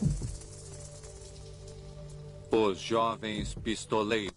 Os jovens pistoleiros.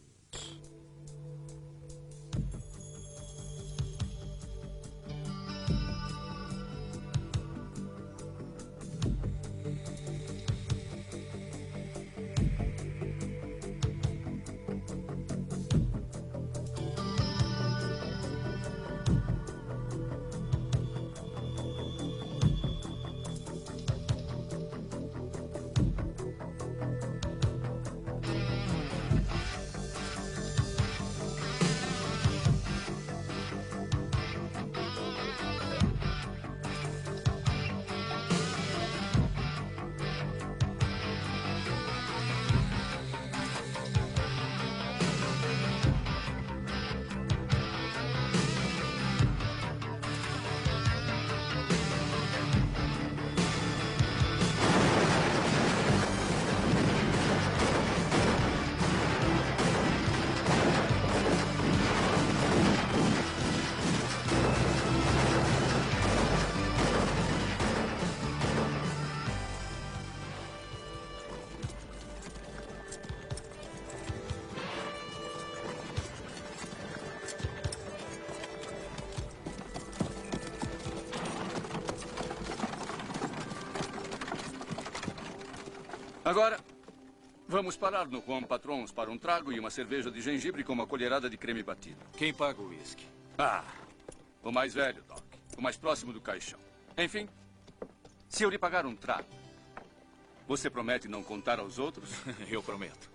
Agora, vamos parar no Juan Patrons para um trago e uma cerveja de gengibre com uma colherada de creme batido. Quem paga o uísque? Ah, o mais velho, Doc. O mais próximo do caixão. Enfim, se eu lhe pagar um trago, você promete não contar aos outros? Eu prometo.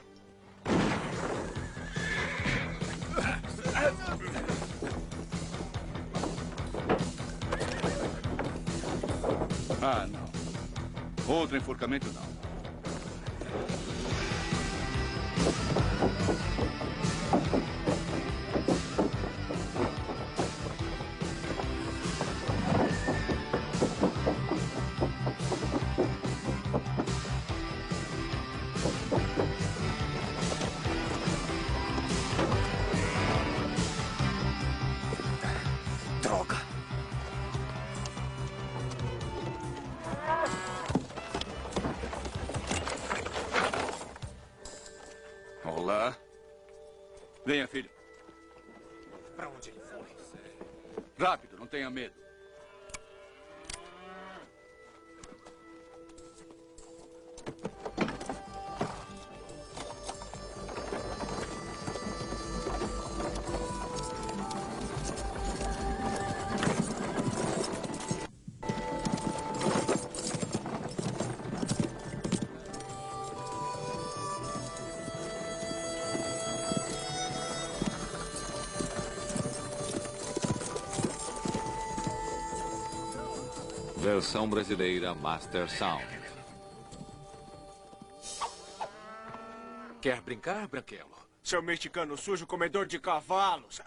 Ah, não. Outro enforcamento, não. Droga! Olá. Venha, filho. Pra onde ele foi? Rápido, não tenha medo. Versão brasileira Master Sound. Quer brincar, Branquelo? Seu mexicano sujo, comedor de cavalos.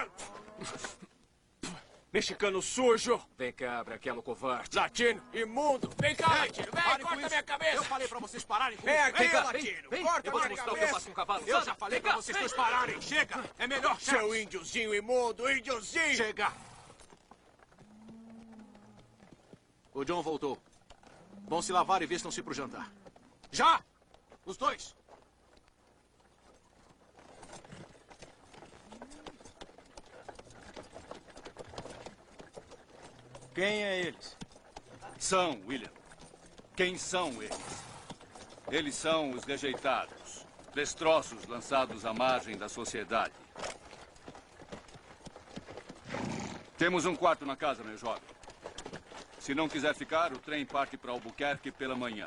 Mexicano sujo. Vem cá, Branquelo covarde. Latino, imundo. Vem cá, Latino. Vem, corta minha cabeça. Eu falei pra vocês pararem com Vem isso. aqui, Vem cá, Latino. vem. Corta Eu vou te minha mostrar o que eu cabeça. faço com cavalo. Eu Anda, já falei vem pra cá, vocês vem. dois pararem. Chega. É melhor. Seu índiozinho imundo, índiozinho. Chega. O John voltou. Vão se lavar e vistam-se pro jantar. Já! Os dois! Quem é eles? São, William. Quem são eles? Eles são os rejeitados. Destroços lançados à margem da sociedade. Temos um quarto na casa, meu jovem. Se não quiser ficar, o trem parte para Albuquerque pela manhã.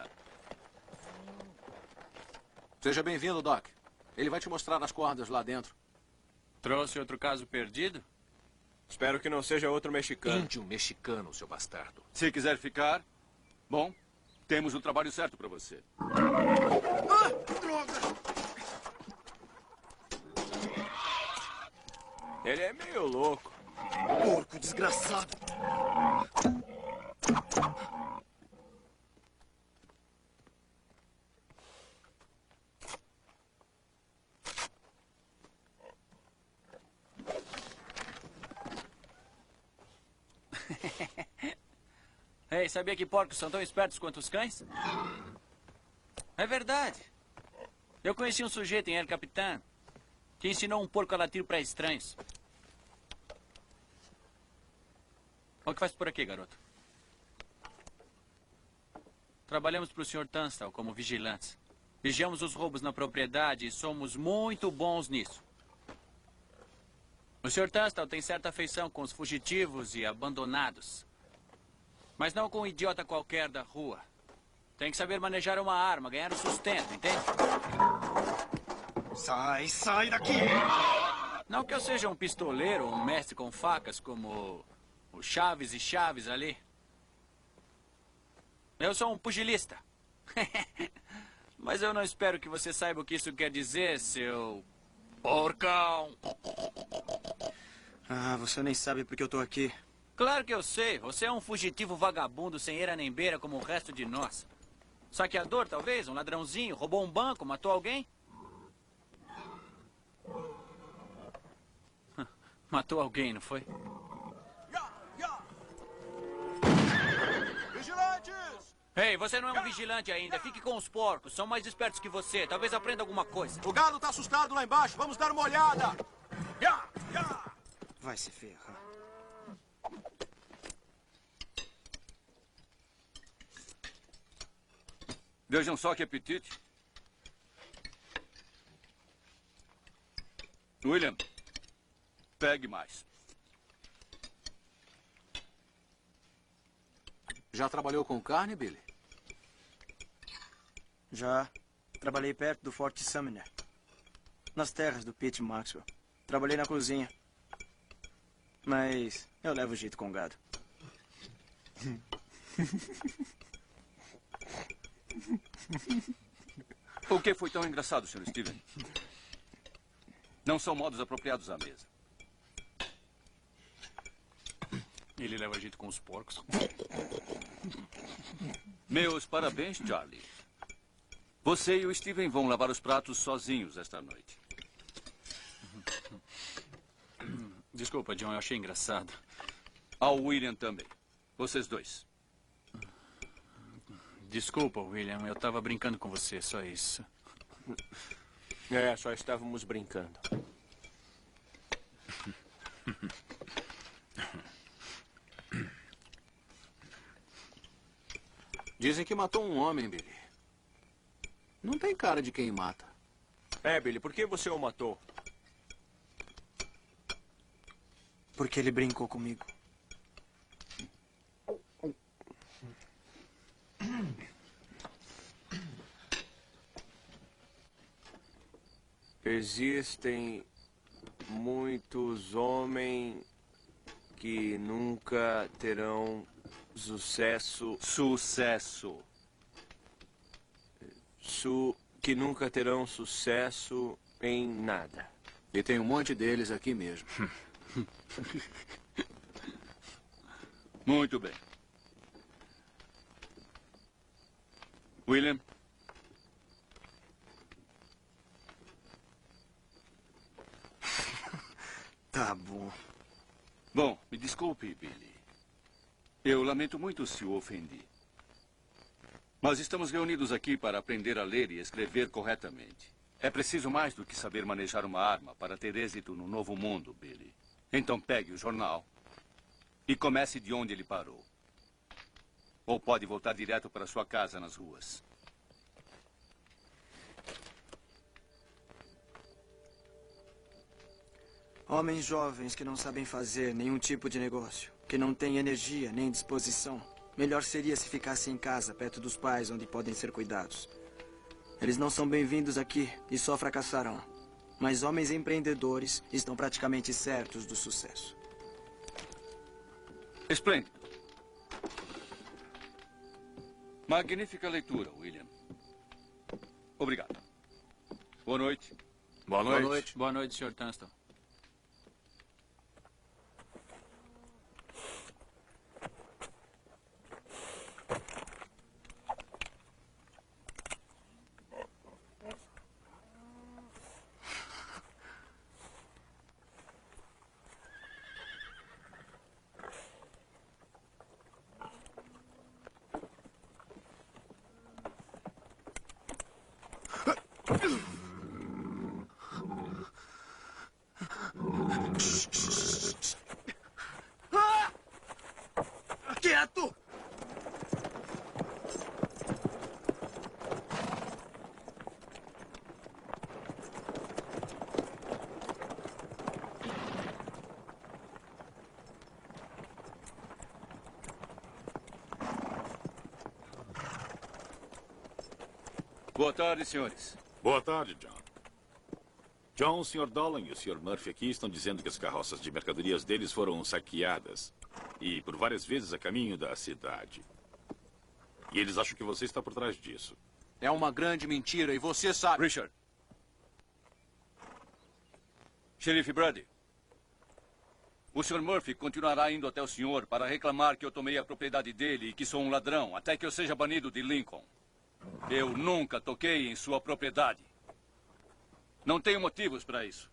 Seja bem-vindo, Doc. Ele vai te mostrar as cordas lá dentro. Trouxe outro caso perdido? Espero que não seja outro mexicano. Índio mexicano, seu bastardo. Se quiser ficar, bom, temos o trabalho certo para você. Ele é meio louco. Porco desgraçado. Ei, sabia que porcos são tão espertos quanto os cães? É verdade. Eu conheci um sujeito em El Capitan que ensinou um porco a latir para estranhos. O que faz por aqui, garoto? Trabalhamos para o Sr. Tunstall como vigilantes. Vigiamos os roubos na propriedade e somos muito bons nisso. O Sr. Tunstall tem certa afeição com os fugitivos e abandonados. Mas não com um idiota qualquer da rua. Tem que saber manejar uma arma, ganhar o sustento, entende? Sai daqui! Não que eu seja um pistoleiro ou um mestre com facas como o Chaves e Chaves ali. Eu sou um pugilista. Mas eu não espero que você saiba o que isso quer dizer, seu porcão. Ah, você nem sabe porque eu tô aqui. Claro que eu sei. Você é um fugitivo vagabundo sem eira nem beira como o resto de nós. Saqueador, talvez? Um ladrãozinho? Roubou um banco? Matou alguém? Matou alguém, não foi? Vigilantes! Ei, você não é um vigilante ainda. Fique com os porcos. São mais espertos que você. Talvez aprenda alguma coisa. O galo tá assustado lá embaixo. Vamos dar uma olhada. Vai se ferrar. Vejam só que apetite. William, pegue mais. Já trabalhou com carne, Billy? Já trabalhei perto do Forte Sumner. Nas terras do Pete Maxwell. Trabalhei na cozinha. Mas eu levo jeito com gado. O que foi tão engraçado, Sr. Steven? Não são modos apropriados à mesa. Ele leva jeito com os porcos. Meus parabéns, Charlie. Você e o Steven vão lavar os pratos sozinhos esta noite. Desculpa, John, eu achei engraçado. Ao William também. Vocês dois. Desculpa, William, eu tava brincando com você, só isso. É, só estávamos brincando. Dizem que matou um homem, Billy. Não tem cara de quem mata. É, Billy, por que você o matou? Porque ele brincou comigo. Existem muitos homens que nunca terão sucesso. Sucesso. Que nunca terão sucesso em nada. E tem um monte deles aqui mesmo. Muito bem. William? Tá bom. Bom, me desculpe, Billy. Eu lamento muito se o ofendi. Mas estamos reunidos aqui para aprender a ler e escrever corretamente. É preciso mais do que saber manejar uma arma para ter êxito no novo mundo, Billy. Então pegue o jornal e comece de onde ele parou. Ou pode voltar direto para sua casa nas ruas. Homens jovens que não sabem fazer nenhum tipo de negócio, que não têm energia nem disposição. Melhor seria se ficassem em casa, perto dos pais, onde podem ser cuidados. Eles não são bem-vindos aqui e só fracassarão. Mas homens empreendedores estão praticamente certos do sucesso. Esplêndido. Magnífica leitura, William. Obrigado. Boa noite. Boa noite. Boa noite, Sr. Tunstall. Quieto! Boa tarde, senhores. Boa tarde, John. John, o Sr. Dolan e o Sr. Murphy aqui estão dizendo que as carroças de mercadorias deles foram saqueadas. E por várias vezes a caminho da cidade. E eles acham que você está por trás disso. É uma grande mentira e você sabe. Richard. Xerife Brady. O Sr. Murphy continuará indo até o senhor para reclamar que eu tomei a propriedade dele e que sou um ladrão, até que eu seja banido de Lincoln. Eu nunca toquei em sua propriedade. Não tenho motivos para isso.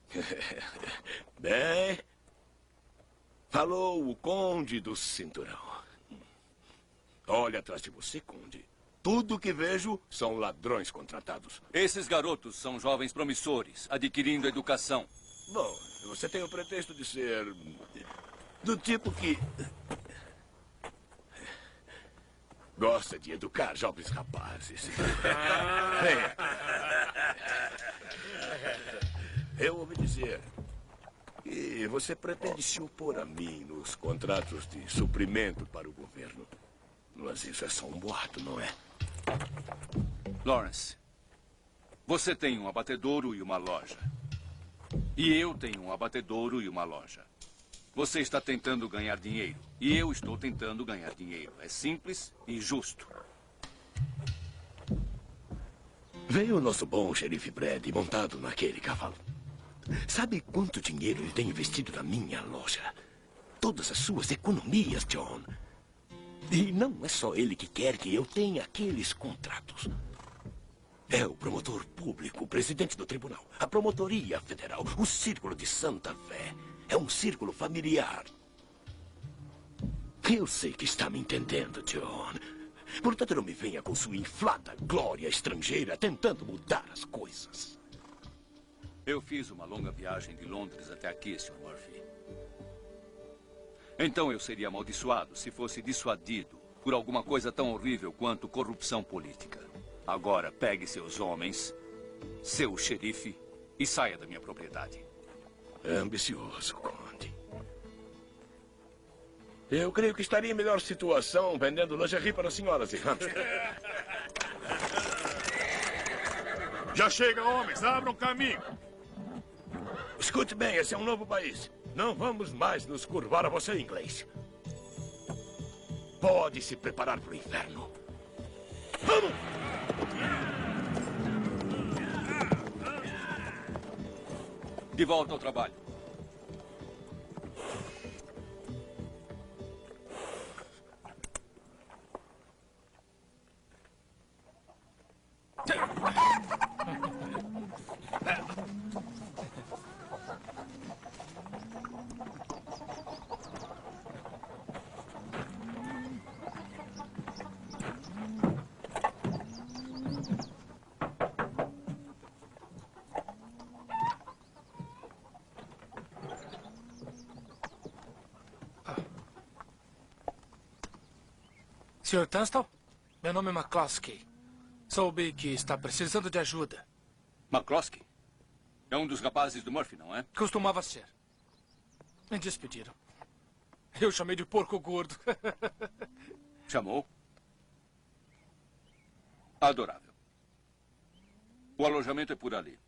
Bem, falou o Conde do Cinturão. Olha atrás de você, Conde. Tudo que vejo são ladrões contratados. Esses garotos são jovens promissores, adquirindo educação. Bom, você tem o pretexto de ser do tipo que gosta de educar jovens rapazes. Venha. Eu ouvi dizer que você pretende se opor a mim nos contratos de suprimento para o governo. Mas isso é só um boato, não é? Lawrence, você tem um abatedouro e uma loja. E eu tenho um abatedouro e uma loja. Você está tentando ganhar dinheiro. E eu estou tentando ganhar dinheiro. É simples e justo. Veio o nosso bom xerife Brady montado naquele cavalo. Sabe quanto dinheiro ele tem investido na minha loja? Todas as suas economias, John. E não é só ele que quer que eu tenha aqueles contratos. É o promotor público, o presidente do tribunal, a promotoria federal, o Círculo de Santa Fé. É um círculo familiar. Eu sei que está me entendendo, John. Portanto, não me venha com sua inflada glória estrangeira tentando mudar as coisas. Eu fiz uma longa viagem de Londres até aqui, Sr. Murphy. Então eu seria amaldiçoado se fosse dissuadido por alguma coisa tão horrível quanto corrupção política. Agora pegue seus homens, seu xerife, e saia da minha propriedade. É ambicioso, Conde. Eu creio que estaria em melhor situação vendendo lingerie para senhoras e Hampshire. Já chega, homens! Abram caminho! Escute bem, esse é um novo país. Não vamos mais nos curvar a você, inglês. Pode se preparar para o inferno. Vamos! De volta ao trabalho. Sr. Tunstall, meu nome é McCloskey. Soube que está precisando de ajuda. McCloskey? É um dos rapazes do Murphy, não é? Costumava ser. Me despediram. Eu chamei de porco gordo. Chamou? Adorável. O alojamento é por ali.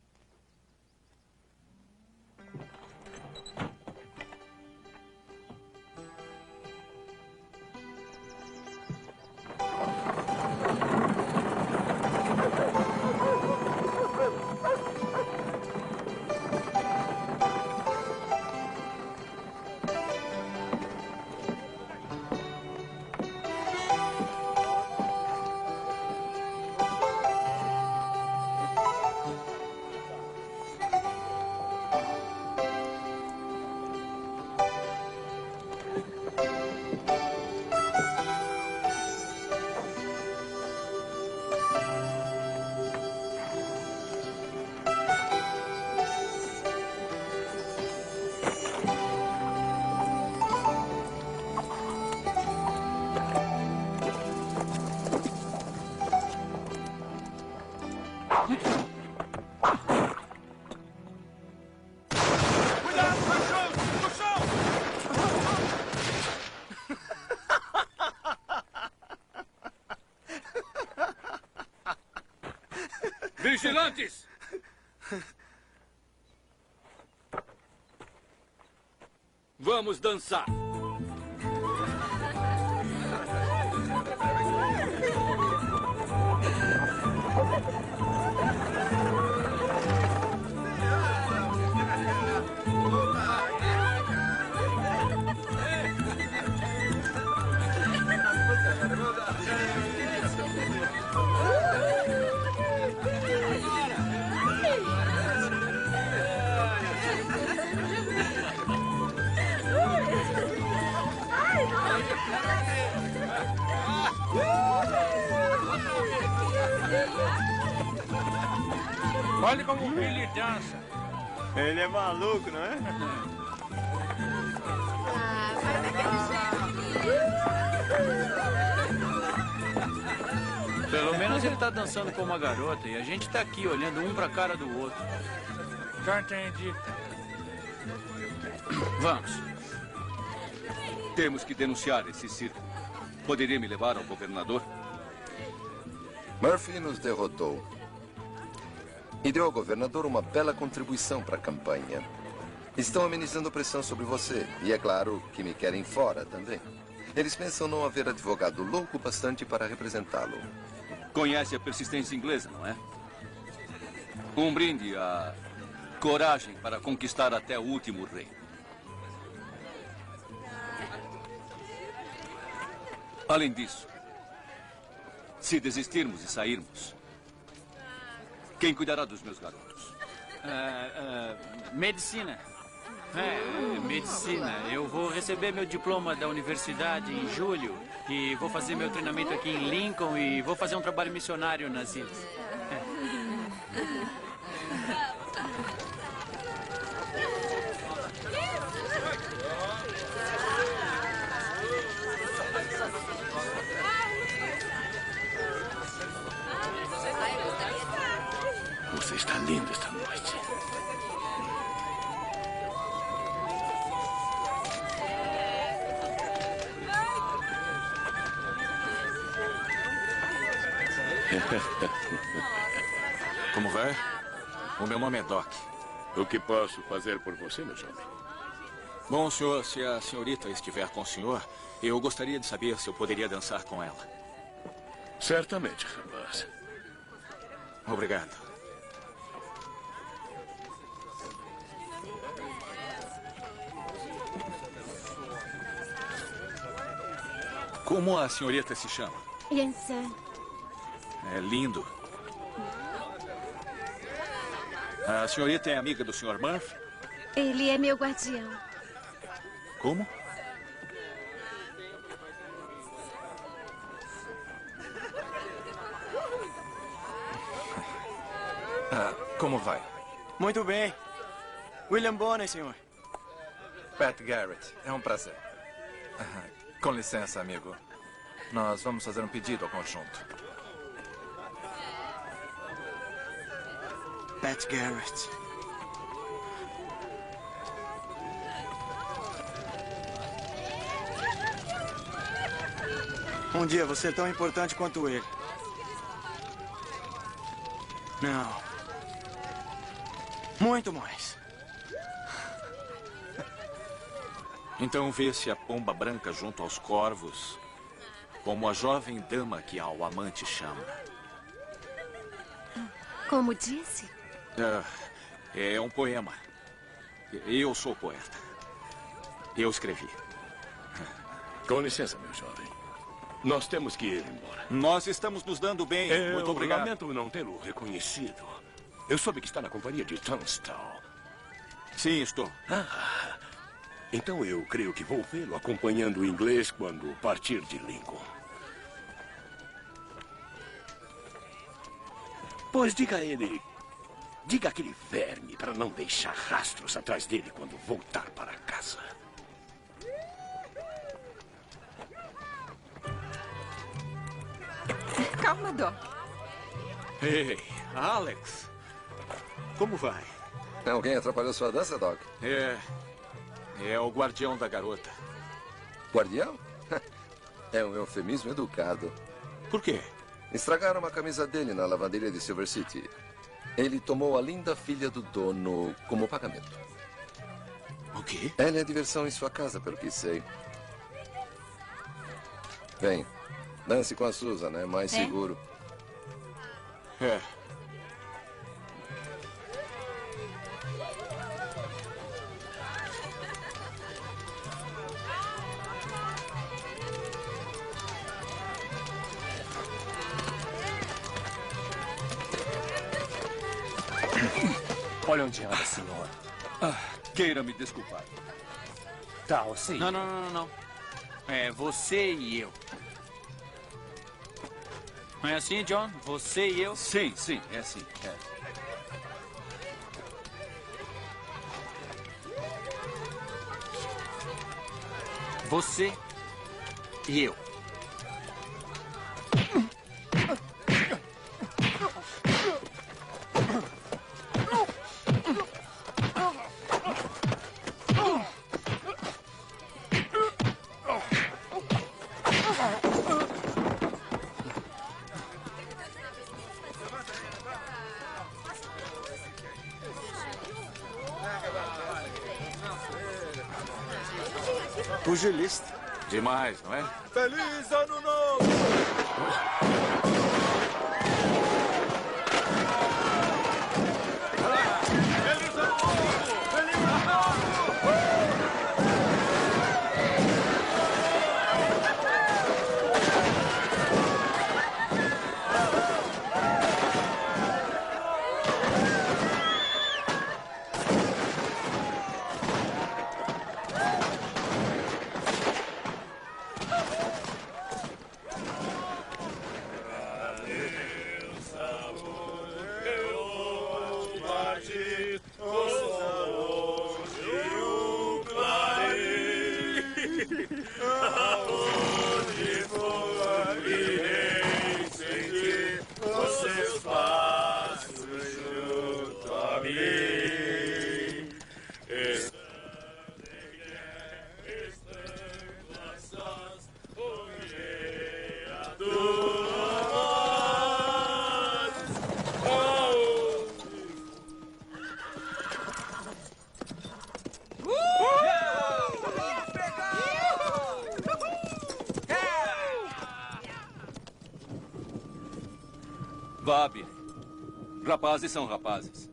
Vigilantes! Vamos dançar. Olha como o Billy dança. Ele é maluco, não é? Pelo menos ele tá dançando com uma garota e a gente tá aqui olhando um pra cara do outro. Já entendi. Vamos. Temos que denunciar esse circo. Poderia me levar ao governador? Murphy nos derrotou. E deu ao governador uma bela contribuição para a campanha. Estão amenizando pressão sobre você. E é claro que me querem fora também. Eles pensam não haver advogado louco bastante para representá-lo. Conhece a persistência inglesa, não é? Um brinde à coragem para conquistar até o último rei. Além disso, se desistirmos e sairmos, quem cuidará dos meus garotos? Medicina. Medicina. Eu vou receber meu diploma da universidade em julho e vou fazer meu treinamento aqui em Lincoln e vou fazer um trabalho missionário nas ilhas. Você está lindo esta noite. Como vai? O meu nome é Doc. O que posso fazer por você, meu jovem? Bom, senhor, se a senhorita estiver com o senhor, eu gostaria de saber se eu poderia dançar com ela. Certamente, rapaz. Obrigado. Como a senhorita se chama? Yansan. É lindo. A senhorita é amiga do senhor Murphy? Ele é meu guardião. Como? Como vai? Muito bem. William Bonney, senhor. Pat Garrett, é um prazer. Com licença, amigo. Nós vamos fazer um pedido ao conjunto. Pat Garrett. Um dia você é tão importante quanto ele. Não. Muito mais. Então vê-se a pomba branca junto aos corvos, como a jovem dama que ao amante chama. Como disse? É um poema. Eu sou poeta. Eu escrevi. Com licença, meu jovem. Nós temos que ir embora. Nós estamos nos dando bem. Muito obrigado. Lamento não tê-lo reconhecido. Eu soube que está na companhia de Tunstall. Sim, estou. Então eu creio que vou vê-lo acompanhando o inglês quando partir de Lincoln. Pois diga a ele... Diga àquele verme para não deixar rastros atrás dele quando voltar para casa. Calma, Doc. Ei, Alex. Como vai? Alguém atrapalhou sua dança, Doc? É o guardião da garota. Guardião? É um eufemismo educado. Por quê? Estragaram a camisa dele na lavanderia de Silver City. Ele tomou a linda filha do dono como pagamento. O quê? Ela é diversão em sua casa, pelo que sei. Bem, dance com a Susan, é mais seguro. É. Olha onde anda, senhor. Queira me desculpar. Tá, sim. Não. É você e eu. Não é assim, John? Você e eu? Sim, é assim. É. Você e eu. Pugilista. Demais, não é? Feliz Ano Novo! Vá, Billy. Rapazes são rapazes.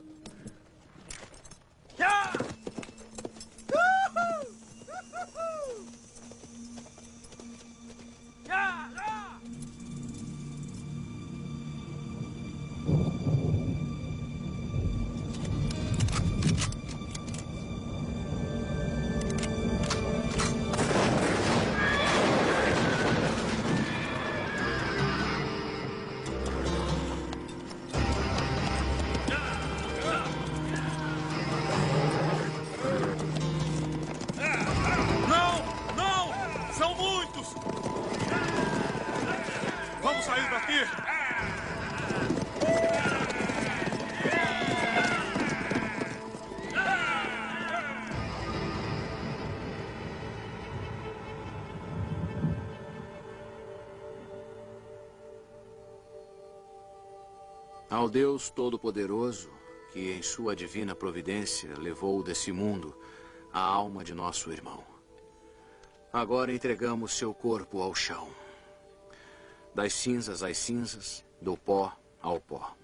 Ao Deus Todo-Poderoso, que em sua divina providência levou desse mundo a alma de nosso irmão. Agora entregamos seu corpo ao chão. Das cinzas às cinzas, do pó ao pó.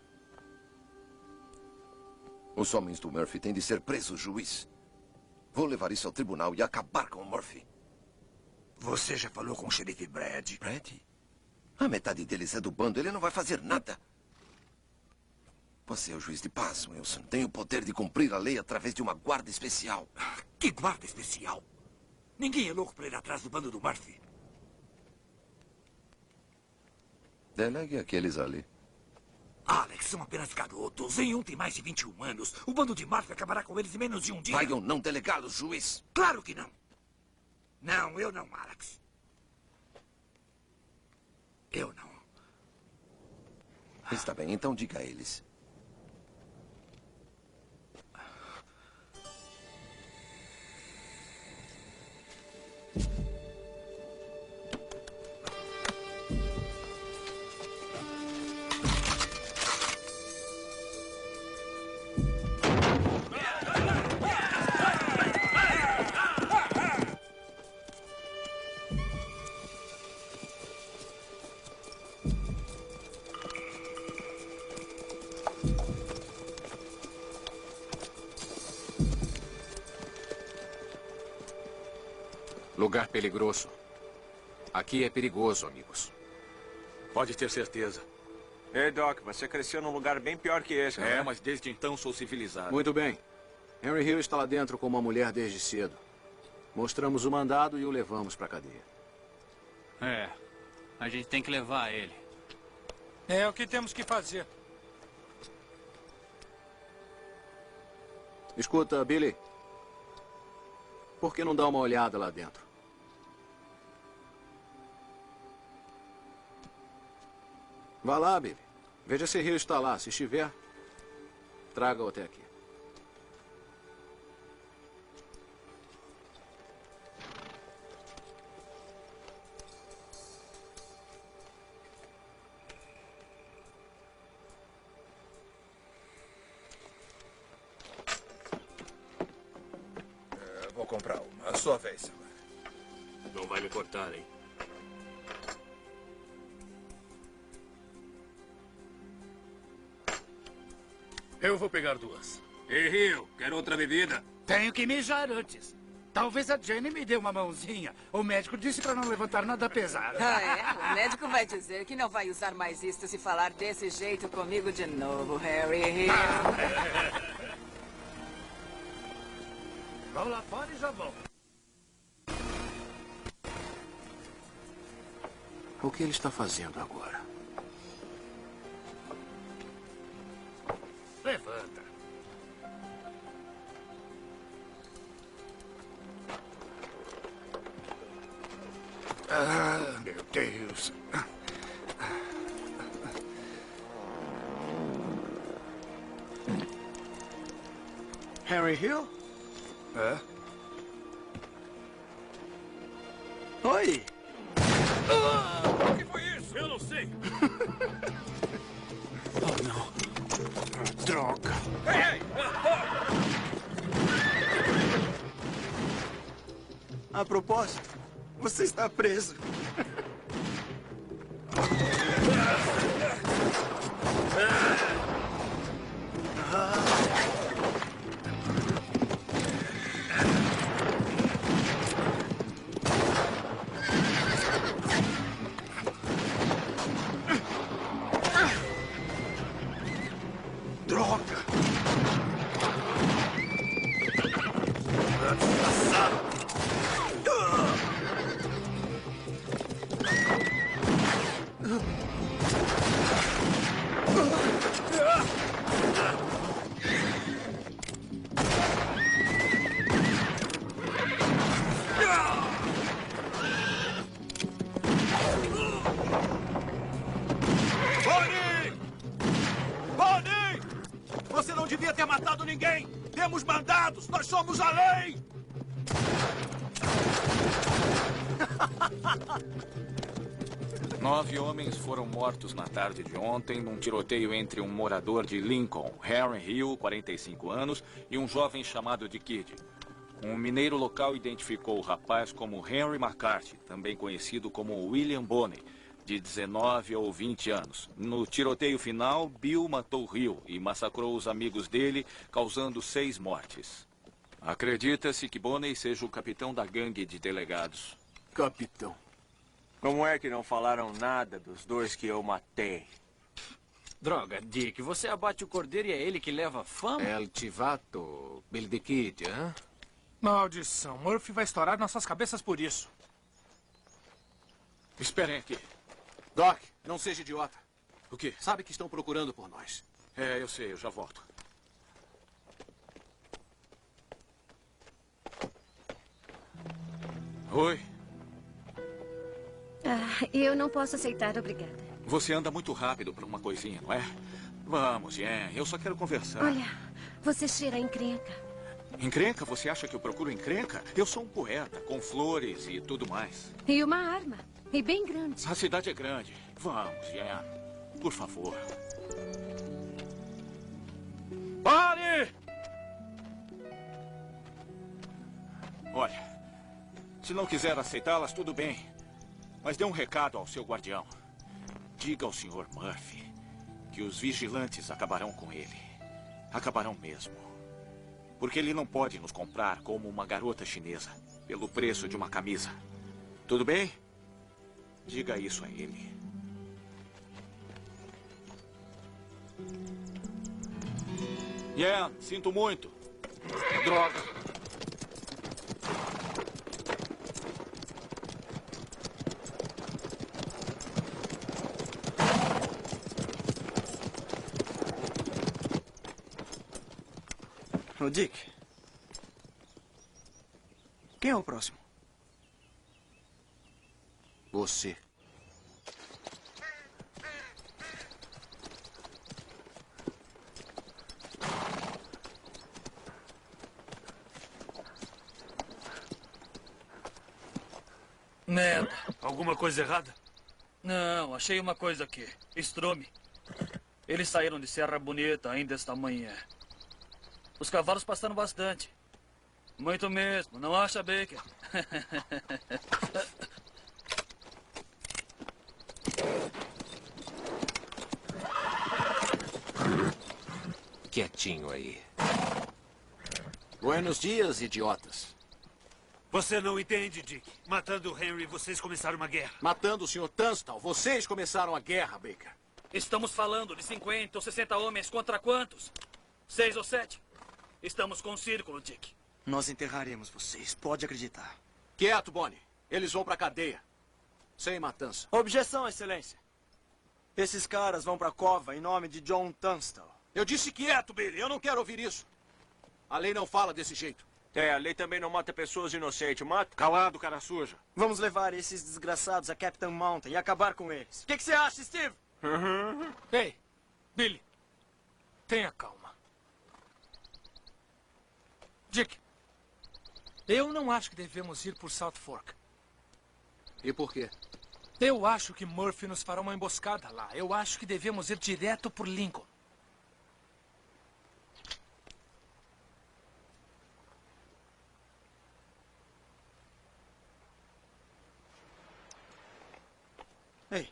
Os homens do Murphy têm de ser presos, juiz. Vou levar isso ao tribunal e acabar com o Murphy. Você já falou com o xerife Brad? Brad? A metade deles é do bando. Ele não vai fazer nada. Você é o juiz de paz, Wilson. Tem o poder de cumprir a lei através de uma guarda especial. Que guarda especial? Ninguém é louco para ir atrás do bando do Murphy. Delegue aqueles ali. Alex, são apenas garotos. Em um tem mais de 21 anos. O bando de Murphy acabará com eles em menos de um dia. Vai ou não delegá-los, juiz? Claro que não. Não, eu não, Alex. Eu não. Está bem, então diga a eles. Lugar peligroso. Aqui é perigoso, amigos. Pode ter certeza. Ei, Doc, você cresceu num lugar bem pior que esse, né? Mas desde então sou civilizado. Muito bem. Henry Hill está lá dentro com uma mulher desde cedo. Mostramos o mandado e o levamos para a cadeia. A gente tem que levar ele. É o que temos que fazer. Escuta, Billy. Por que não dá uma olhada lá dentro? Vá lá, Billy. Veja se Hill está lá. Se estiver, traga-o até aqui. Vou comprar uma. A sua vez, senhor. Não vai me cortar, hein? Eu vou pegar 2. Ei, Rio, quer outra bebida? Tenho que mijar antes. Talvez a Jenny me dê uma mãozinha. O médico disse para não levantar nada pesado. Ah, é? O médico vai dizer que não vai usar mais isto se falar desse jeito comigo de novo, Harry Hill. Vou lá fora e já volto. O que ele está fazendo agora? Levanta. Ah, meu Deus. Henry Hill? É? Oi! O que foi isso? Eu não sei. Oh, não. Droga. Ei! A propósito, você está preso. Droga! Bonnie! Você não devia ter matado ninguém! Temos mandados! Nós somos a lei! 9 homens foram mortos na tarde de ontem num tiroteio entre um morador de Lincoln, Henry Hill, 45 anos, e um jovem chamado de Kid. Um mineiro local identificou o rapaz como Henry McCarthy, também conhecido como William Bonney, de 19 ou 20 anos. No tiroteio final, Bill matou Hill e massacrou os amigos dele, causando 6 mortes. Acredita-se que Bonney seja o capitão da gangue de delegados. Capitão. Como é que não falaram nada dos 2 que eu matei? Droga, Dick, você abate o cordeiro e é ele que leva fama? El Chivato, Billy the Kid, hein? Maldição, Murphy vai estourar nossas cabeças por isso. Esperem aqui. Doc, não seja idiota. O quê? Sabe que estão procurando por nós. Eu sei, eu já volto. Oi. Eu não posso aceitar, obrigada. Você anda muito rápido para uma coisinha, não é? Vamos, Jen, eu só quero conversar. Olha, você cheira a encrenca. Encrenca? Você acha que eu procuro encrenca? Eu sou um poeta, com flores e tudo mais. E uma arma. E bem grande. A cidade é grande. Vamos, Jen. Por favor. Pare! Olha, se não quiser aceitá-las, tudo bem. Mas dê um recado ao seu guardião. Diga ao Sr. Murphy que os vigilantes acabarão com ele. Acabarão mesmo. Porque ele não pode nos comprar como uma garota chinesa. pelo preço de uma camisa. Tudo bem? Diga isso a ele. Sinto muito. Droga. Ô, Dick. Quem é o próximo? Você. Merda. Alguma coisa errada? Não, achei uma coisa aqui. Estrume. Eles saíram de Serra Bonita ainda esta manhã. Os cavalos pastaram bastante. Muito mesmo, não acha, Baker? Quietinho aí. Buenos dias, idiotas. Você não entende, Dick. Matando o Henry, vocês começaram uma guerra. Matando o Sr. Tunstall, vocês começaram a guerra, Baker. Estamos falando de 50 ou 60 homens contra quantos? 6 ou 7? Estamos com um círculo, Dick. Nós enterraremos vocês, pode acreditar. Quieto, Bonnie. Eles vão pra cadeia. Sem matança. Objeção, Excelência. Esses caras vão pra cova em nome de John Tunstall. Eu disse quieto, Billy. Eu não quero ouvir isso. A lei não fala desse jeito. A lei também não mata pessoas inocentes, mata? Calado, cara suja. Vamos levar esses desgraçados a Captain Mountain e acabar com eles. O que você acha, Steve? Ei, Billy. Tenha calma. Dick. Eu não acho que devemos ir por South Fork. E por quê? Eu acho que Murphy nos fará uma emboscada lá. Eu acho que devemos ir direto por Lincoln. Ei.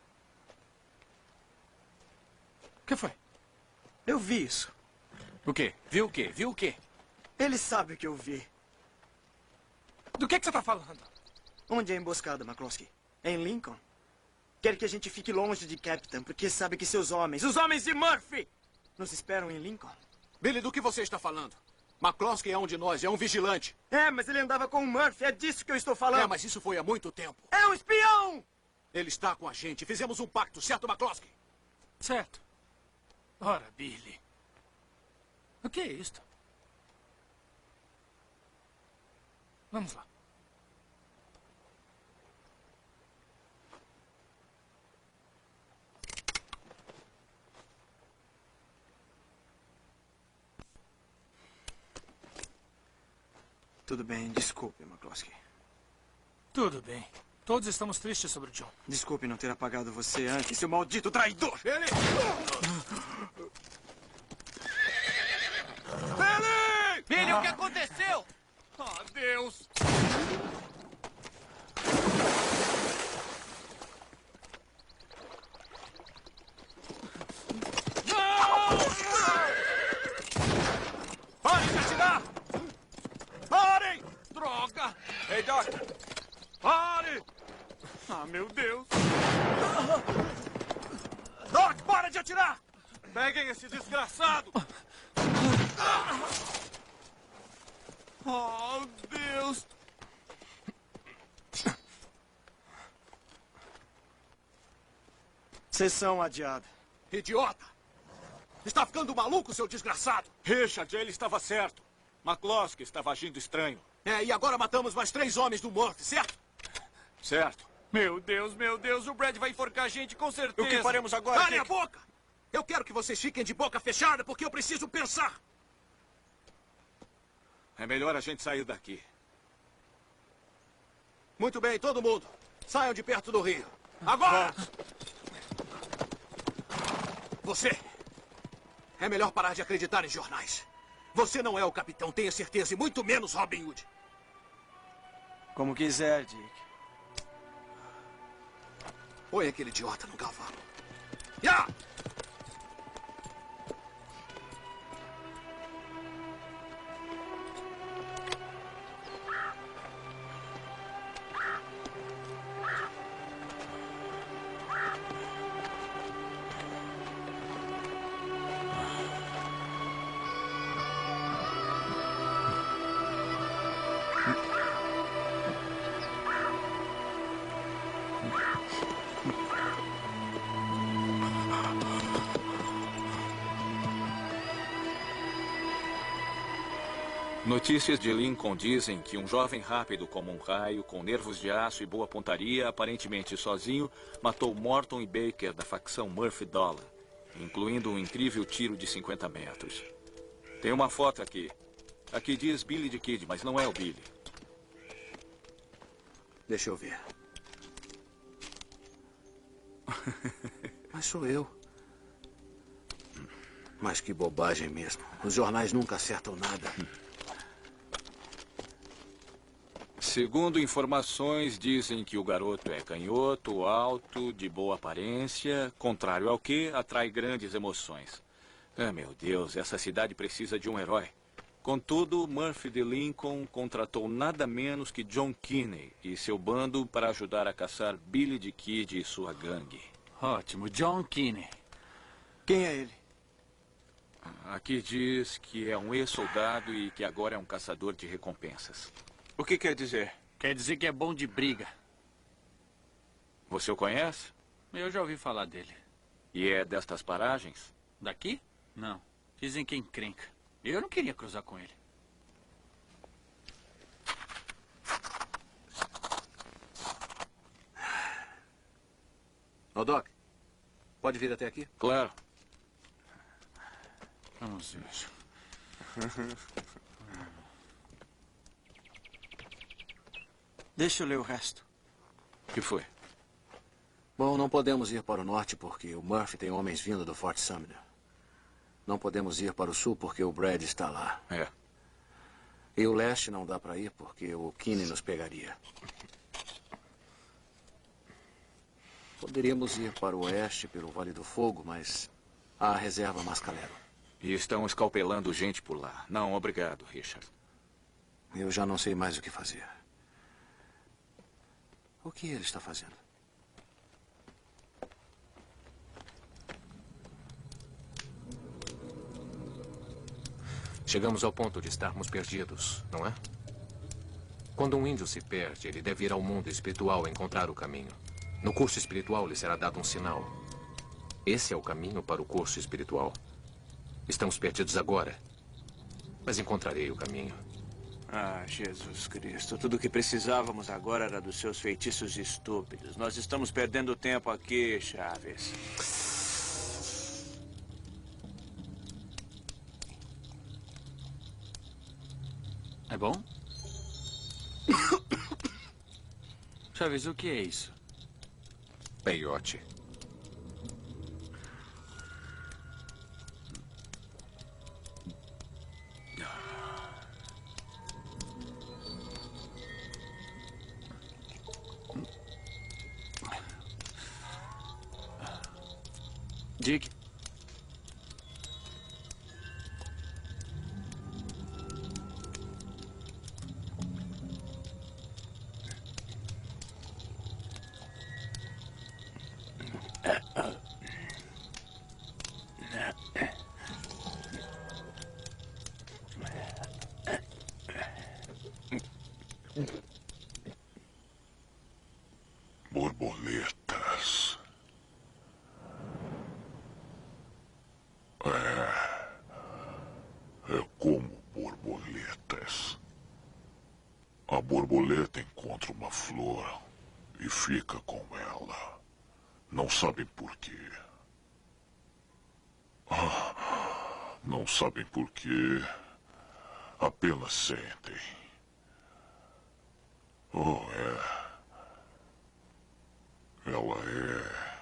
O que foi? Eu vi isso. O quê? Viu o quê? Viu o quê? Ele sabe o que eu vi. Do que você está falando? Onde é a emboscada, McCloskey? É em Lincoln? Quer que a gente fique longe de Captain, porque sabe que seus homens, os homens de Murphy, nos esperam em Lincoln. Billy, do que você está falando? McCloskey é um de nós, é um vigilante. É, mas ele andava com o Murphy, é disso que eu estou falando. É, mas isso foi há muito tempo. É um espião! Ele está com a gente. Fizemos um pacto, certo, McCloskey? Certo. Ora, Billy. O que é isto? Vamos lá. Tudo bem, desculpe, McCloskey. Tudo bem. Todos estamos tristes sobre o John. Desculpe não ter apagado você antes, seu maldito traidor! Billy! Billy, o que aconteceu? Oh, Deus! Parem de atirar! Parem! Droga! Ei, Doc! Pare! Ah, meu Deus! Doc, para de atirar! Peguem esse desgraçado! Oh, Deus! Sessão adiada. Idiota! Está ficando maluco, seu desgraçado? Richard, ele estava certo. McCloskey estava agindo estranho. É, e agora matamos mais 3 homens do Murphy, certo? Certo. Meu Deus, o Brad vai enforcar a gente, com certeza. O que faremos agora, Calem a Dick? boca! Eu quero que vocês fiquem de boca fechada, porque eu preciso pensar. É melhor a gente sair daqui. Muito bem, todo mundo. Saiam de perto do rio. Agora! Você! É melhor parar de acreditar em jornais. Você não é o capitão, tenha certeza, e muito menos Robin Hood. Como quiser, Dick. Põe aquele idiota no cavalo. Ya! Notícias de Lincoln dizem que um jovem rápido como um raio, com nervos de aço e boa pontaria, aparentemente sozinho, matou Morton e Baker da facção Murphy Dollar, incluindo um incrível tiro de 50 metros. Tem uma foto aqui. Aqui diz Billy the Kid, mas não é o Billy. Deixa eu ver. Mas sou eu. Mas que bobagem mesmo. Os jornais nunca acertam nada. Segundo informações, dizem que o garoto é canhoto, alto, de boa aparência, contrário ao que atrai grandes emoções. Ah, meu Deus, essa cidade precisa de um herói. Contudo, Murphy de Lincoln contratou nada menos que John Kinney e seu bando para ajudar a caçar Billy the Kid e sua gangue. Ótimo, John Kinney. Quem é ele? Aqui diz que é um ex-soldado e que agora é um caçador de recompensas. O que quer dizer? Quer dizer que é bom de briga. Você o conhece? Eu já ouvi falar dele. E é destas paragens? Daqui? Não. Dizem que é encrenca. Eu não queria cruzar com ele. Ô, Doc, pode vir até aqui? Claro. Vamos ver. Deixa eu ler o resto. O que foi? Bom, não podemos ir para o norte porque o Murphy tem homens vindo do Fort Sumner. Não podemos ir para o sul porque o Brad está lá. É. E o leste não dá para ir porque o Kinney nos pegaria. Poderíamos ir para o oeste pelo Vale do Fogo, mas há a reserva Mascalero. E estão escalpelando gente por lá. Não, obrigado, Richard. Eu já não sei mais o que fazer. O que ele está fazendo? Chegamos ao ponto de estarmos perdidos, não é? Quando um índio se perde, ele deve ir ao mundo espiritual encontrar o caminho. No curso espiritual lhe será dado um sinal. Esse é o caminho para o curso espiritual. Estamos perdidos agora, mas encontrarei o caminho. Ah, Jesus Cristo. Tudo o que precisávamos agora era dos seus feitiços estúpidos. Nós estamos perdendo tempo aqui, Chaves. É bom? Chaves, o que é isso? Peiote. Dick. Borboletas. É como borboletas. A borboleta encontra uma flor e fica com ela. Não sabem por quê. Não sabem por quê. Apenas sentem. Oh, é. Ela é...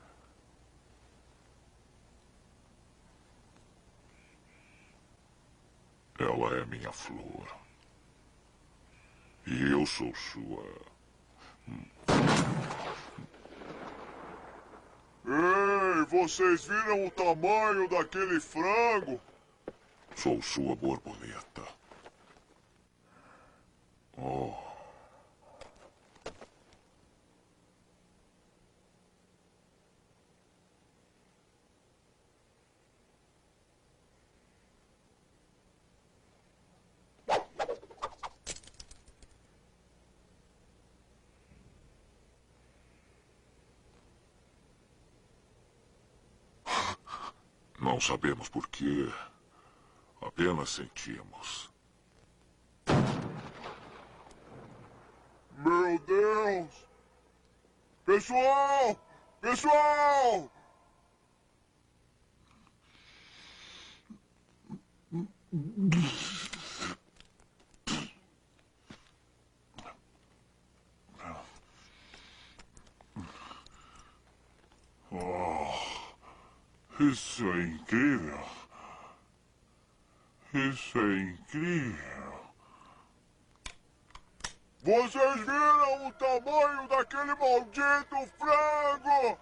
Ela é minha flor. E eu sou sua... Ei, vocês viram o tamanho daquele frango? Sou sua borboleta. Oh... Não sabemos por quê. Apenas sentimos. meu Deus! Pessoal! Pessoal! Isso é incrível. Isso é incrível. Vocês viram o tamanho daquele maldito frango?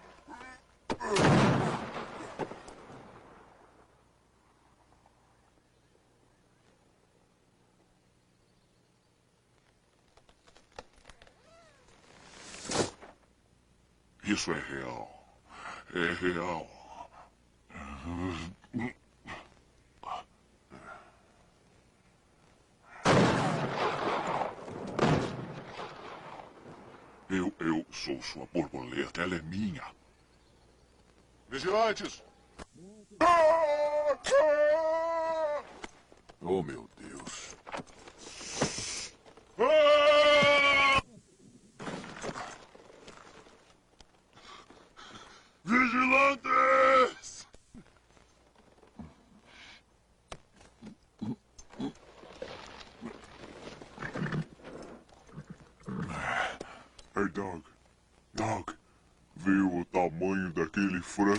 Isso é real. É real. Eu sou sua borboleta, ela é minha. Vigilantes! Oh, meu Deus. Vigilantes! Ei, Doug. Doug, viu o tamanho daquele frango?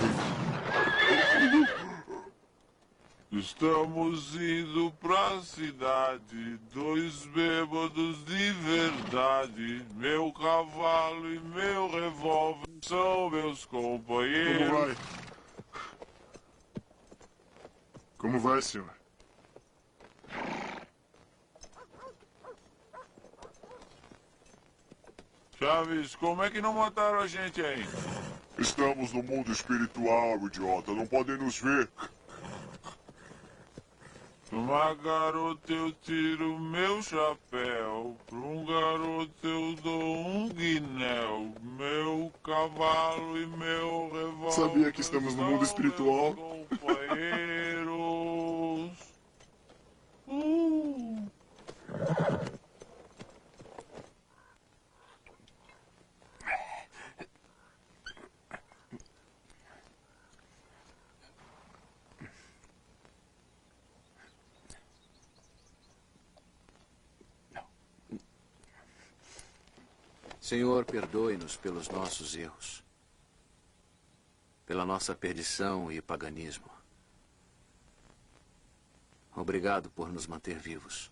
Estamos indo pra cidade, 2 bêbados de verdade. Meu cavalo e meu revólver são meus companheiros. Como vai? Como vai, senhor? Chaves, como é que não mataram a gente ainda? Estamos no mundo espiritual, idiota. Não podem nos ver. Uma garota eu tiro meu chapéu, pra um garoto eu dou um guinéu, meu cavalo e meu revólver. Sabia que estamos no mundo espiritual? Companheiros. Senhor, perdoe-nos pelos nossos erros, pela nossa perdição e paganismo. Obrigado por nos manter vivos.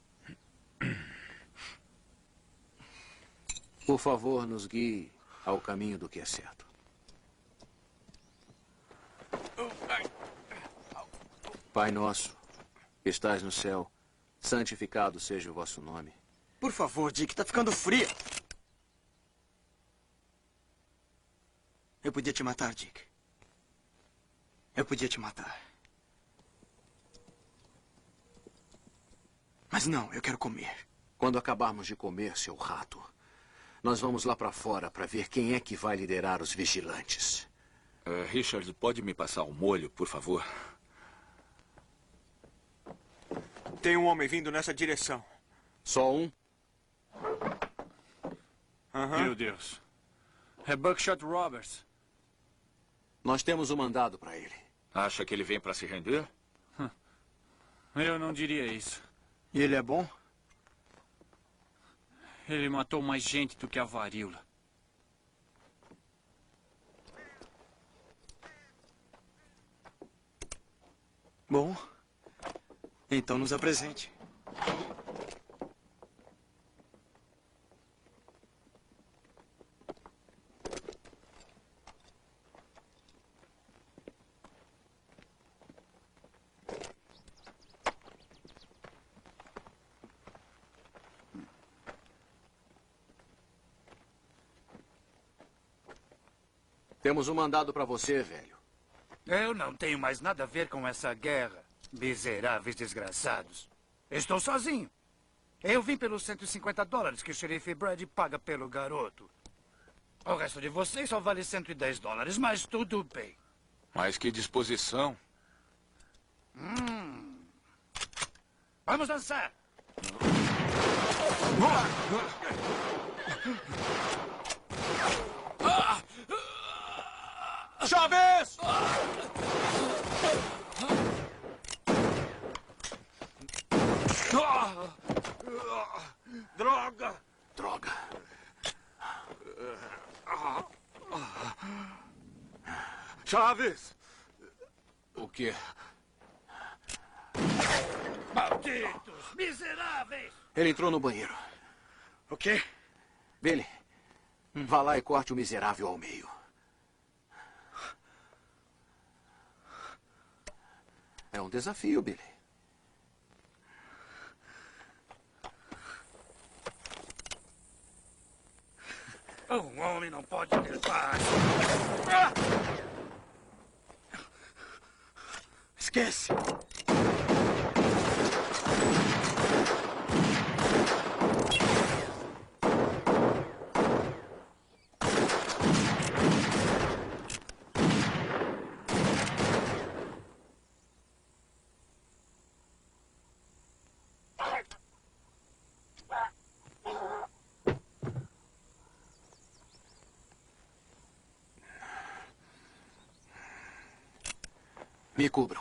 Por favor, nos guie ao caminho do que é certo. Pai nosso, que estás no céu, santificado seja o vosso nome. Por favor, Dick, tá ficando frio. Eu podia te matar, Dick. Eu podia te matar. Mas não, eu quero comer. Quando acabarmos de comer, seu rato, nós vamos lá pra fora pra ver quem é que vai liderar os vigilantes. Richard, pode me passar um molho, por favor? Tem um homem vindo nessa direção. Só um? Meu Deus. É Buckshot Roberts. Nós temos um mandado para ele. Acha que ele vem para se render? Eu não diria isso. E ele é bom? Ele matou mais gente do que a varíola. Bom, então nos apresente. Temos um mandado para você, velho. Eu não tenho mais nada a ver com essa guerra, miseráveis desgraçados. Estou sozinho. Eu vim pelos $150 que o xerife Brad paga pelo garoto. O resto de vocês só vale $110, mas tudo bem. Mas que disposição. Vamos dançar. Chaves! Droga! Droga. Chaves! O quê? Malditos! Miseráveis! Ele entrou no banheiro. O quê? Billy, vá lá e corte o miserável ao meio. É um desafio, Billy. Um homem não pode ter paz. Esquece! Me cubram.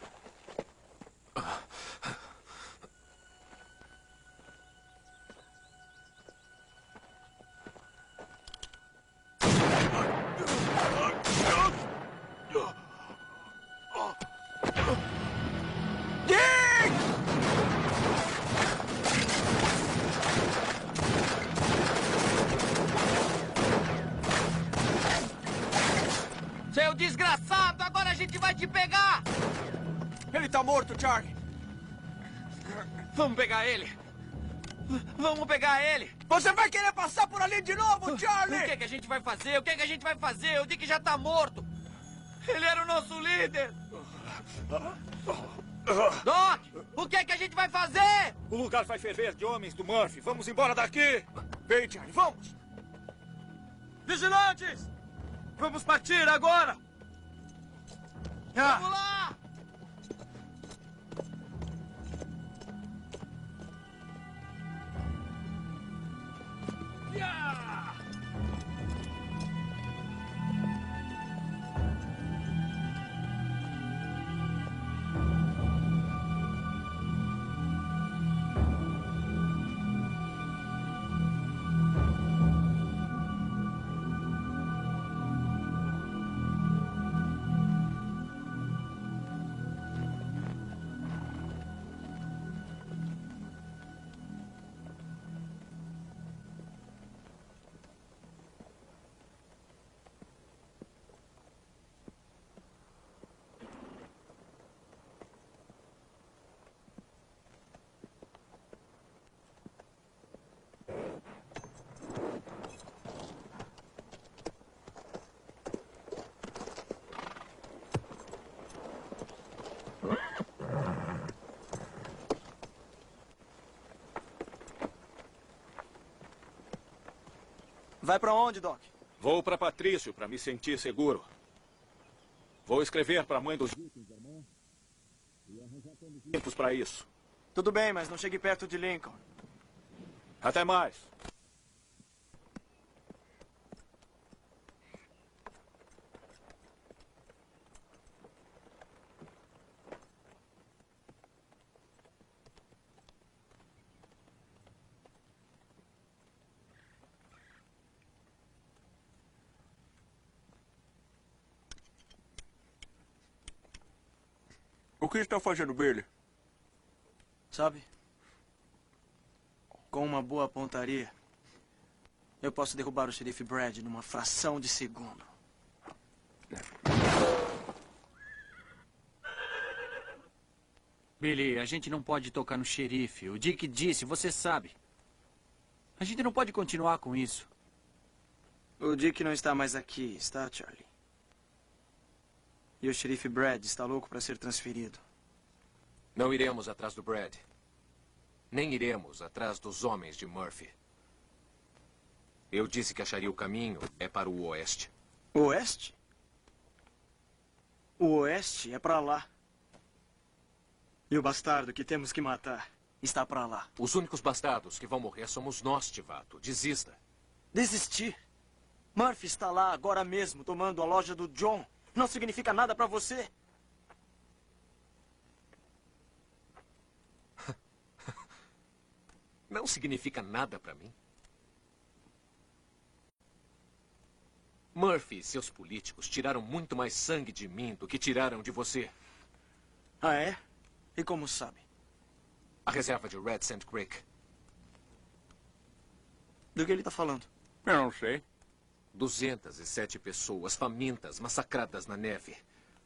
Seu desgraçado, agora a gente vai te pegar! Ele tá morto, Charlie. Vamos pegar ele! Vamos pegar ele! Você vai querer passar por ali de novo, Charlie? O que a gente vai fazer? O que a gente vai fazer? O Dick já tá morto! Ele era o nosso líder! Doc, o que a gente vai fazer? O lugar vai ferver de homens do Murphy. Vamos embora daqui! Vem, Charlie, vamos! Vigilantes! Vamos partir agora! Vamos lá! Vai pra onde, Doc? Vou para Patrício para me sentir seguro. Vou escrever para a mãe dos itens, irmão. E arranjar planos limpos para isso. Tudo bem, mas não chegue perto de Lincoln. Até mais. O que está fazendo, Billy? Sabe? Com uma boa pontaria, eu posso derrubar o xerife Brad numa fração de segundo. Billy, a gente não pode tocar no xerife. O Dick disse, você sabe. A gente não pode continuar com isso. O Dick não está mais aqui, está, Charlie? E o xerife Brad está louco para ser transferido. Não iremos atrás do Brad. Nem iremos atrás dos homens de Murphy. Eu disse que acharia o caminho é para o oeste. O oeste? O oeste é para lá. E o bastardo que temos que matar está para lá. Os únicos bastardos que vão morrer somos nós, Tivato. Desista. Desistir? Murphy está lá agora mesmo, tomando a loja do John. Não significa nada para você? Não significa nada para mim. Murphy e seus políticos tiraram muito mais sangue de mim do que tiraram de você. Ah, é? E como sabe? A reserva de Red Sand Creek. Do que ele está falando? Eu não sei. 207 pessoas famintas, massacradas na neve.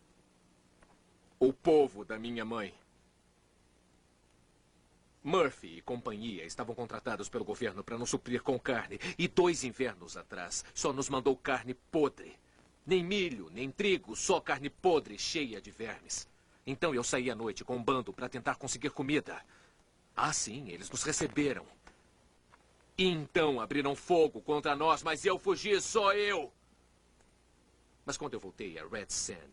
O povo da minha mãe. Murphy e companhia estavam contratados pelo governo para nos suprir com carne. E 2 invernos atrás, só nos mandou carne podre. Nem milho, nem trigo, só carne podre, cheia de vermes. Então eu saí à noite com um bando para tentar conseguir comida. Ah, sim, eles nos receberam. E então abriram fogo contra nós, mas eu fugi, só eu. Mas quando eu voltei a Red Sand,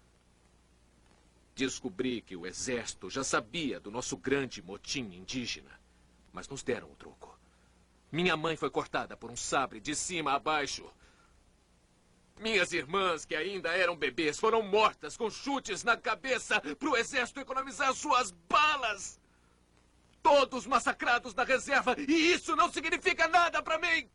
descobri que o exército já sabia do nosso grande motim indígena, mas nos deram o troco. Minha mãe foi cortada por um sabre de cima a baixo. Minhas irmãs, que ainda eram bebês, foram mortas com chutes na cabeça para o exército economizar suas balas. Todos massacrados na reserva, e isso não significa nada para mim!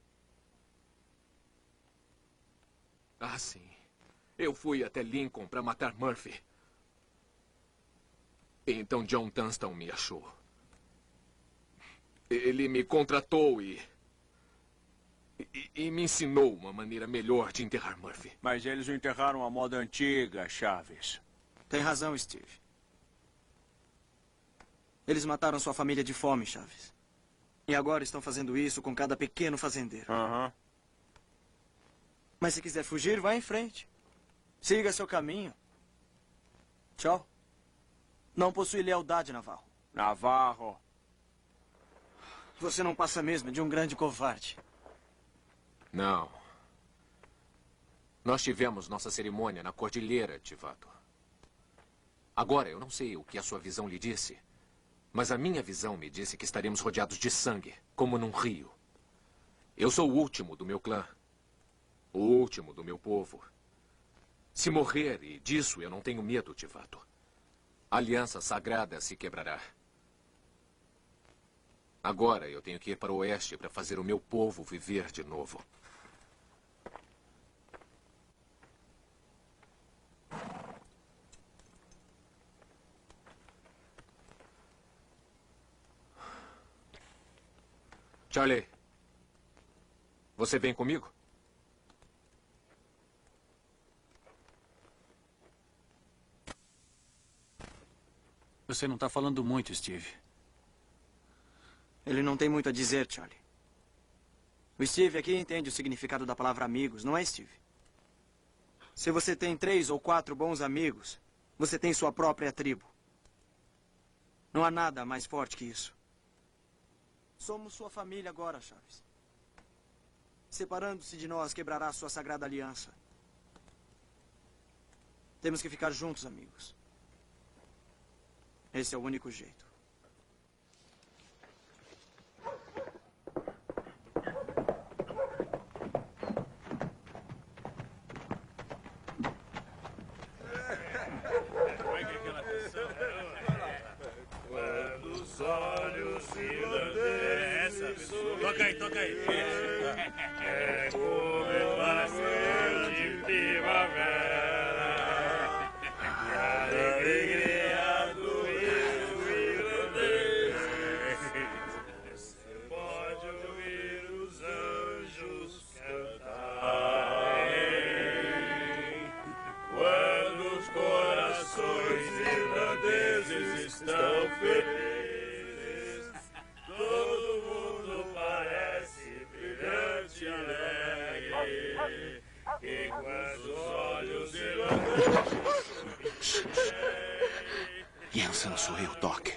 Ah, sim. Eu fui até Lincoln para matar Murphy. E então John Dunston me achou. Ele me contratou e me ensinou uma maneira melhor de enterrar Murphy. Mas eles o enterraram à moda antiga, Chaves. Tem razão, Steve. Eles mataram sua família de fome, Chaves. E agora estão fazendo isso com cada pequeno fazendeiro. Mas se quiser fugir, vá em frente. Siga seu caminho. Tchau. Não possui lealdade, Navarro. Navarro. Você não passa mesmo de um grande covarde. Não. Nós tivemos nossa cerimônia na cordilheira, Tivato. Agora, eu não sei o que a sua visão lhe disse, mas a minha visão me disse que estaremos rodeados de sangue, como num rio. Eu sou o último do meu clã. O último do meu povo. Se morrer, e disso eu não tenho medo, Tivato, a aliança sagrada se quebrará. Agora eu tenho que ir para o oeste para fazer o meu povo viver de novo. Charlie, você vem comigo? Você não está falando muito, Steve. Ele não tem muito a dizer, Charlie. O Steve aqui entende o significado da palavra amigos, não é, Steve? Se você tem 3 ou 4 bons amigos, você tem sua própria tribo. Não há nada mais forte que isso. Somos sua família agora, Chaves. Separando-se de nós, quebrará sua sagrada aliança. Temos que ficar juntos, amigos. Esse é o único jeito. Quando os olhos se toca aí, toca aí. É comemoração de primavera. E a alegria do rio irlandês. Você pode ouvir os anjos cantarem. Quando os corações irlandeses estão felizes, todo mundo parece brilhante e alegre. E quando os olhos irlandeses... Jensen, sou eu, Doc.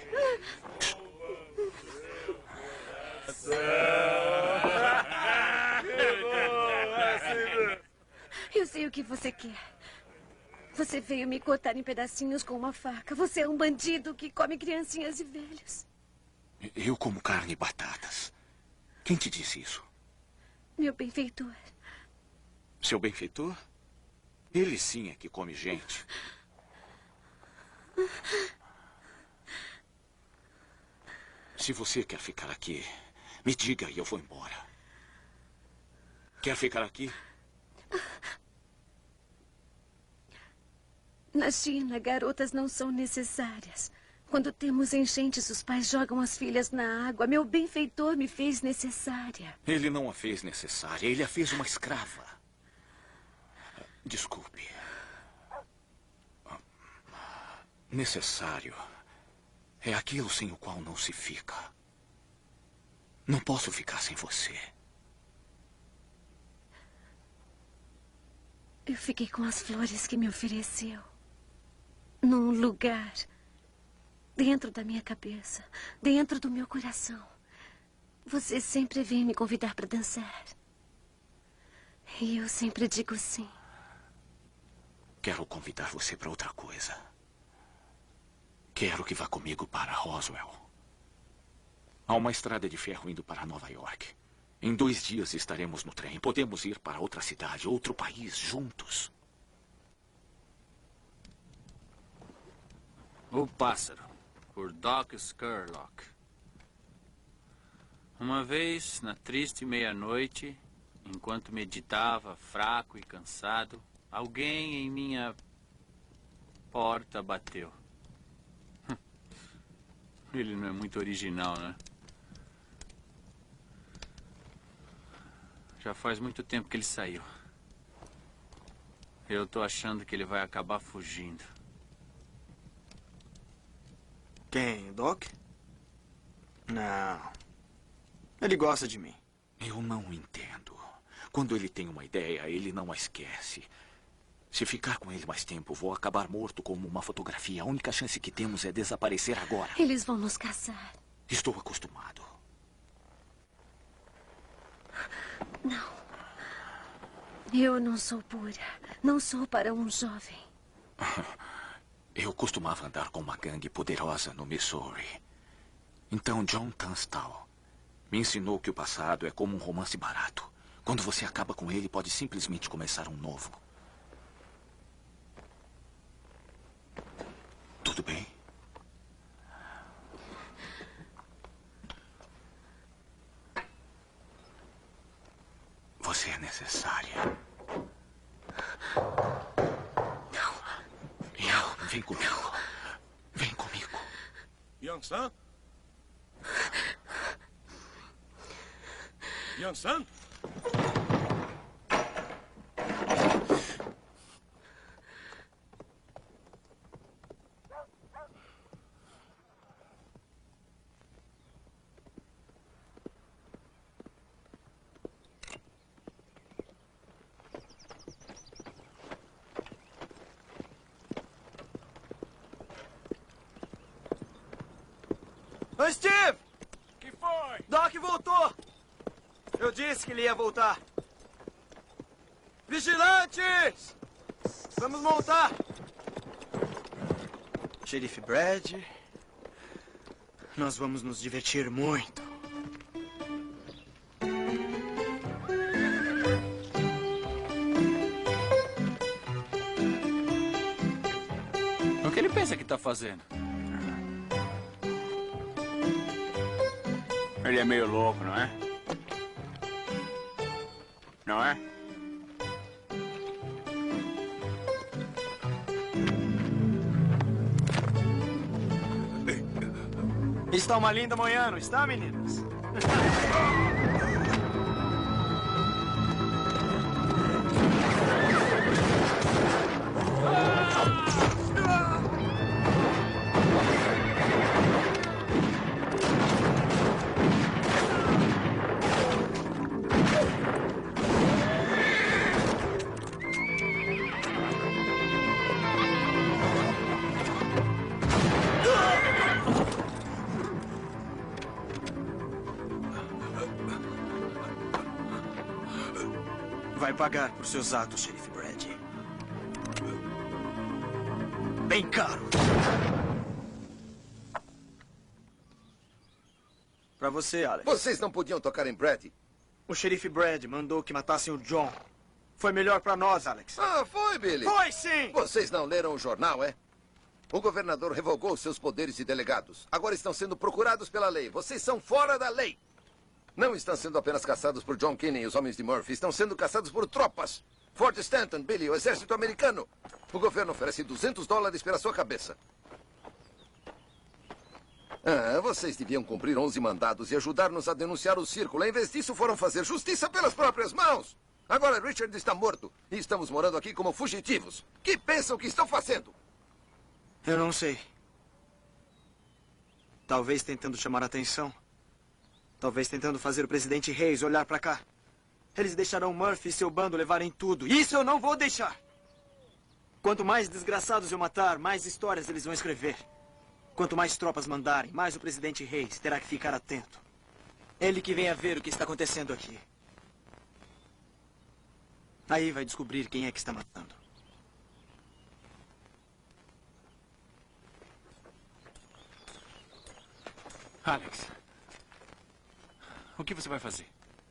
Eu sei o que você quer. Você veio me cortar em pedacinhos com uma faca. Você é um bandido que come criancinhas e velhos. Eu como carne e batatas. Quem te disse isso? Meu benfeitor. Seu benfeitor? Ele sim é que come gente. Se você quer ficar aqui, me diga e eu vou embora. Quer ficar aqui? Na China, garotas não são necessárias. Quando temos enchentes, os pais jogam as filhas na água. Meu benfeitor me fez necessária. Ele não a fez necessária, ele a fez uma escrava. Desculpe. Necessário é aquilo sem o qual não se fica. Não posso ficar sem você. Eu fiquei com as flores que me ofereceu. Num lugar dentro da minha cabeça, dentro do meu coração. Você sempre vem me convidar para dançar. E eu sempre digo sim. Quero convidar você para outra coisa. Quero que vá comigo para Roswell. Há uma estrada de ferro indo para Nova York. Em 2 dias estaremos no trem. Podemos ir para outra cidade, outro país, juntos. O Pássaro, por Doc Scurlock. Uma vez, na triste meia-noite, enquanto meditava, fraco e cansado, alguém em minha porta bateu. Ele não é muito original, né? Já faz muito tempo que ele saiu. Eu tô achando que ele vai acabar fugindo. Quem, Doc? Não. Ele gosta de mim. Eu não entendo. Quando ele tem uma ideia, ele não a esquece. Se ficar com ele mais tempo, vou acabar morto como uma fotografia. A única chance que temos é desaparecer agora. Eles vão nos caçar. Estou acostumado. Não. Eu não sou pura. Não sou para um jovem. Eu costumava andar com uma gangue poderosa no Missouri. Então John Tunstall me ensinou que o passado é como um romance barato. Quando você acaba com ele, pode simplesmente começar um novo. Tudo bem? Você é necessária. Não, vem comigo. Vem comigo. Young-san? Young-san? Ô, Steve! Que foi? Doc voltou! Eu disse que ele ia voltar. Vigilantes! Vamos montar! Xerife Brad, nós vamos nos divertir muito. O que ele pensa que tá fazendo? Ele é meio louco, não é? Não é? Está uma linda manhã, não está, meninas? Vai pagar por seus atos, Xerife Brad. Bem caro. Pra você, Alex. Vocês não podiam tocar em Brad? O xerife Brad mandou que matassem o John. Foi melhor pra nós, Alex. Ah, foi, Billy. Foi sim! Vocês não leram o jornal, é? O governador revogou seus poderes de delegados. Agora estão sendo procurados pela lei. Vocês são fora da lei. Não estão sendo apenas caçados por John Kinney e os homens de Murphy. Estão sendo caçados por tropas. Fort Stanton, Billy, o exército americano. O governo oferece $200 pela sua cabeça. Vocês deviam cumprir 11 mandados e ajudar-nos a denunciar o círculo. Em vez disso, foram fazer justiça pelas próprias mãos. Agora Richard está morto e estamos morando aqui como fugitivos. Que pensam que estão fazendo? Eu não sei. Talvez tentando chamar a atenção. Talvez tentando fazer o presidente Hayes olhar pra cá. Eles deixarão Murphy e seu bando levarem tudo. Isso eu não vou deixar. Quanto mais desgraçados eu matar, mais histórias eles vão escrever. Quanto mais tropas mandarem, mais o presidente Hayes terá que ficar atento. Ele que venha ver o que está acontecendo aqui. Aí vai descobrir quem é que está matando. Alex, o que você vai fazer?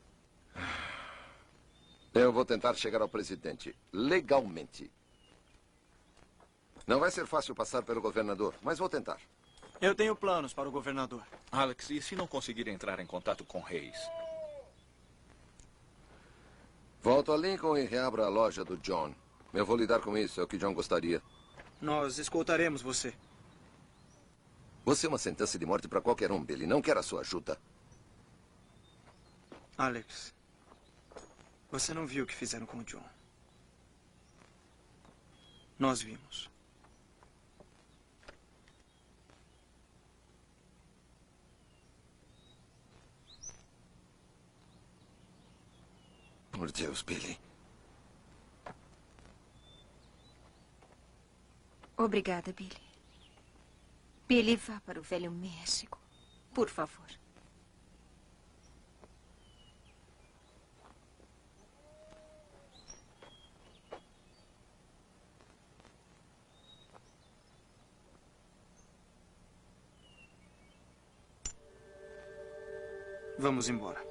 Eu vou tentar chegar ao presidente legalmente. Não vai ser fácil passar pelo governador, mas vou tentar. Eu tenho planos para o governador. Alex, e se não conseguir entrar em contato com Hayes? Volto a Lincoln e reabro a loja do John. Eu vou lidar com isso, é o que John gostaria. Nós escoltaremos você. Você é uma sentença de morte para qualquer um, Billy. Não quero a sua ajuda. Alex, você não viu o que fizeram com o John. Nós vimos. Por Deus, Billy. Obrigada, Billy. Billy, vá para o Velho México. Por favor. Vamos embora.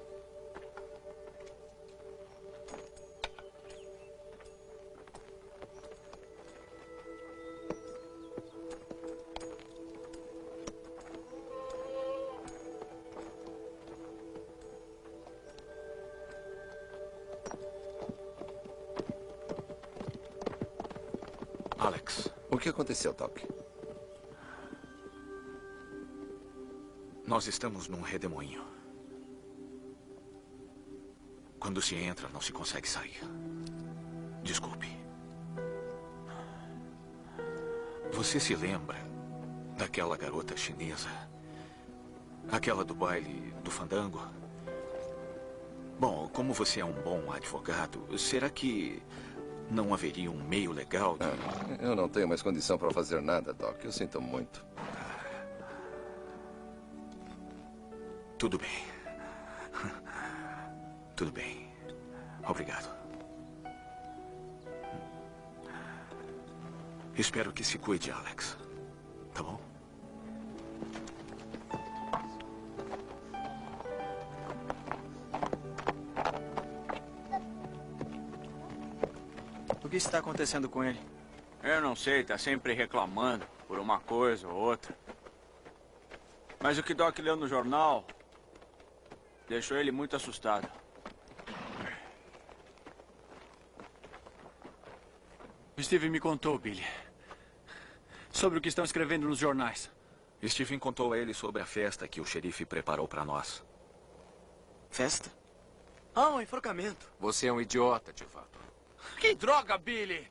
Alex. O que aconteceu, Doc? Nós estamos num redemoinho. Quando se entra, não se consegue sair. Desculpe. Você se lembra daquela garota chinesa? Aquela do baile do fandango? Bom, como você é um bom advogado, será que não haveria um meio legal de... Eu não tenho mais condição para fazer nada, Doc. Eu sinto muito. Tudo bem. Tudo bem. Obrigado. Espero que se cuide, Alex. Tá bom? O que está acontecendo com ele? Eu não sei, tá sempre reclamando por uma coisa ou outra. Mas o que Doc leu no jornal deixou ele muito assustado. O Steve me contou, Billy, sobre o que estão escrevendo nos jornais. Steven contou a ele sobre a festa que o xerife preparou para nós. Festa? Ah, um enforcamento. Você é um idiota, de fato. Que droga, Billy!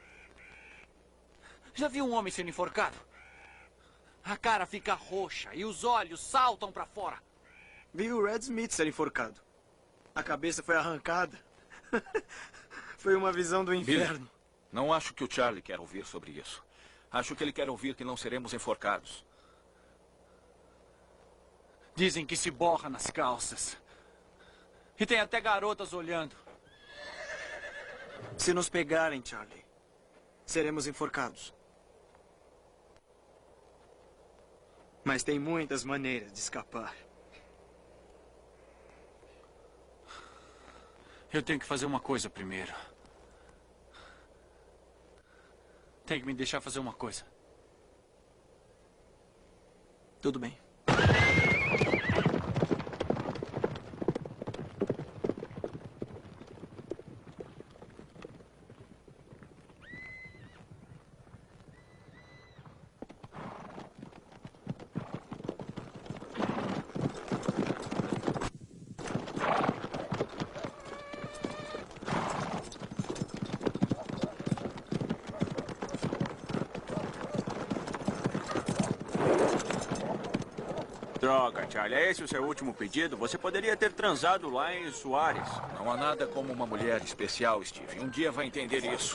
Já viu um homem sendo enforcado? A cara fica roxa e os olhos saltam para fora. Vi o Red Smith ser enforcado. A cabeça foi arrancada. Foi uma visão do inferno. Billy, não acho que o Charlie quer ouvir sobre isso. Acho que ele quer ouvir que não seremos enforcados. Dizem que se borra nas calças. E tem até garotas olhando. Se nos pegarem, Charlie, seremos enforcados. Mas tem muitas maneiras de escapar. Eu tenho que fazer uma coisa primeiro. Tem que me deixar fazer uma coisa. Tudo bem. Droga, Charlie, é esse o seu último pedido? Você poderia ter transado lá em Soares. Não há nada como uma mulher especial, Steve. Um dia vai entender isso.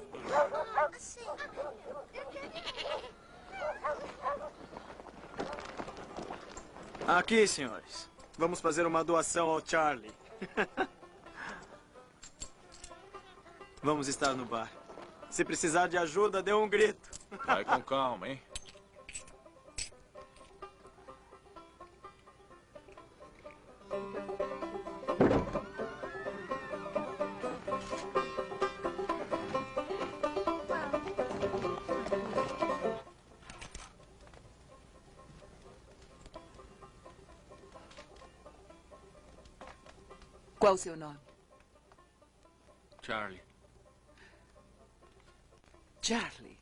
Aqui, senhores. Vamos fazer uma doação ao Charlie. Vamos estar no bar. Se precisar de ajuda, dê um grito. Vai com calma, hein? Qual o seu nome? Charlie. Charlie.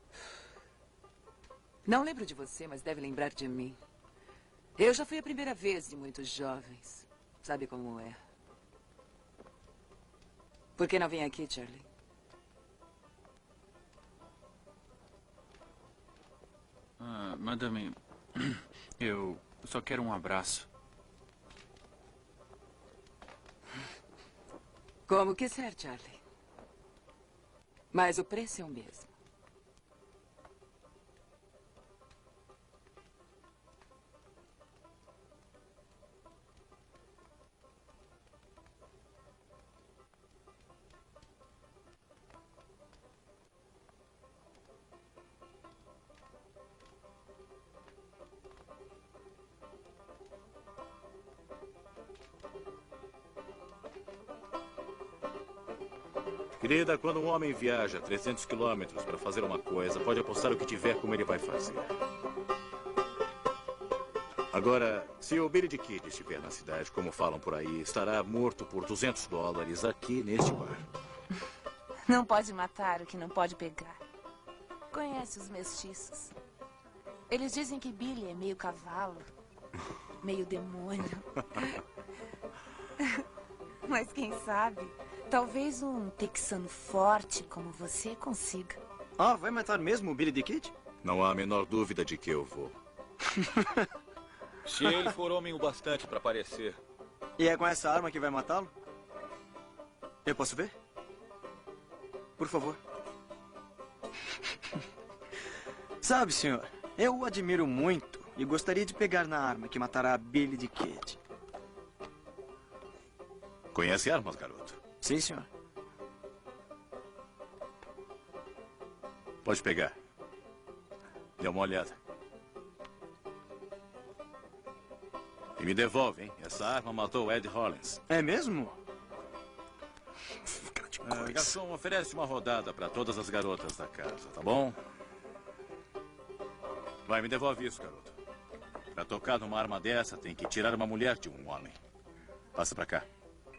Não lembro de você, mas deve lembrar de mim. Eu já fui a primeira vez de muitos jovens. Sabe como é? Por que não vem aqui, Charlie? Madame, eu só quero um abraço. Como quiser, Charlie. Mas o preço é o mesmo. Querida, quando um homem viaja 300 quilômetros para fazer uma coisa, pode apostar o que tiver como ele vai fazer. Agora, se o Billy the Kid estiver na cidade, como falam por aí, estará morto por $200 aqui neste bar. Não pode matar o que não pode pegar. Conhece os mestiços. Eles dizem que Billy é meio cavalo, meio demônio. Mas quem sabe, talvez um texano forte como você consiga. Ah, vai matar mesmo o Billy the Kid? Não há a menor dúvida de que eu vou. Se ele for homem o bastante para aparecer. E é com essa arma que vai matá-lo? Eu posso ver? Por favor. Sabe, senhor, eu o admiro muito e gostaria de pegar na arma que matará Billy the Kid. Conhece armas, garoto? Sim, senhor. Pode pegar. Dê uma olhada. E me devolve, hein? Essa arma matou o Ed Hollins. É mesmo? Garçom, oferece uma rodada para todas as garotas da casa, tá bom? Vai, me devolve isso, garoto. Para tocar numa arma dessa, tem que tirar uma mulher de um homem. Passa pra cá.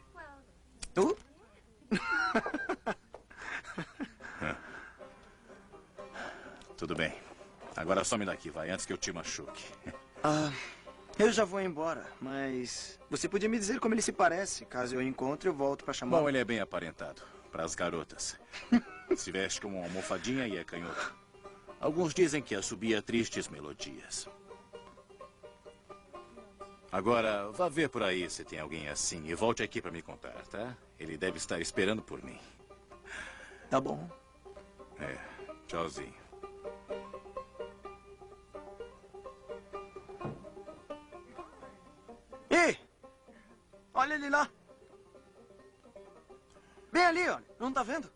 Tudo bem. Agora some daqui, vai, antes que eu te machuque. Eu já vou embora, mas você podia me dizer como ele se parece. Caso eu o encontre, eu volto para chamá-lo. Bom, ele é bem aparentado. Para as garotas. Se veste como uma almofadinha e é canhoto. Alguns dizem que assobia tristes melodias. Agora, vá ver por aí se tem alguém assim e volte aqui para me contar, tá? Ele deve estar esperando por mim. Tá bom. Tchauzinho. Ei! Olha ele lá. Bem ali, olha. Não tá vendo?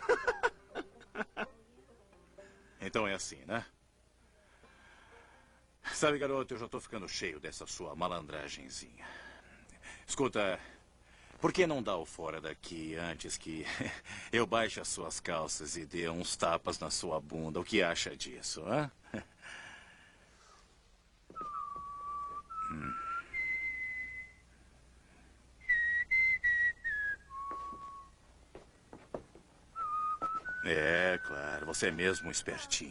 Então é assim, né? Sabe, garoto, eu já tô ficando cheio dessa sua malandragenzinha. Escuta, Por que não dá o fora daqui antes que eu baixe as suas calças e dê uns tapas na sua bunda? O que acha disso, hã? É, claro, você é mesmo um espertinho.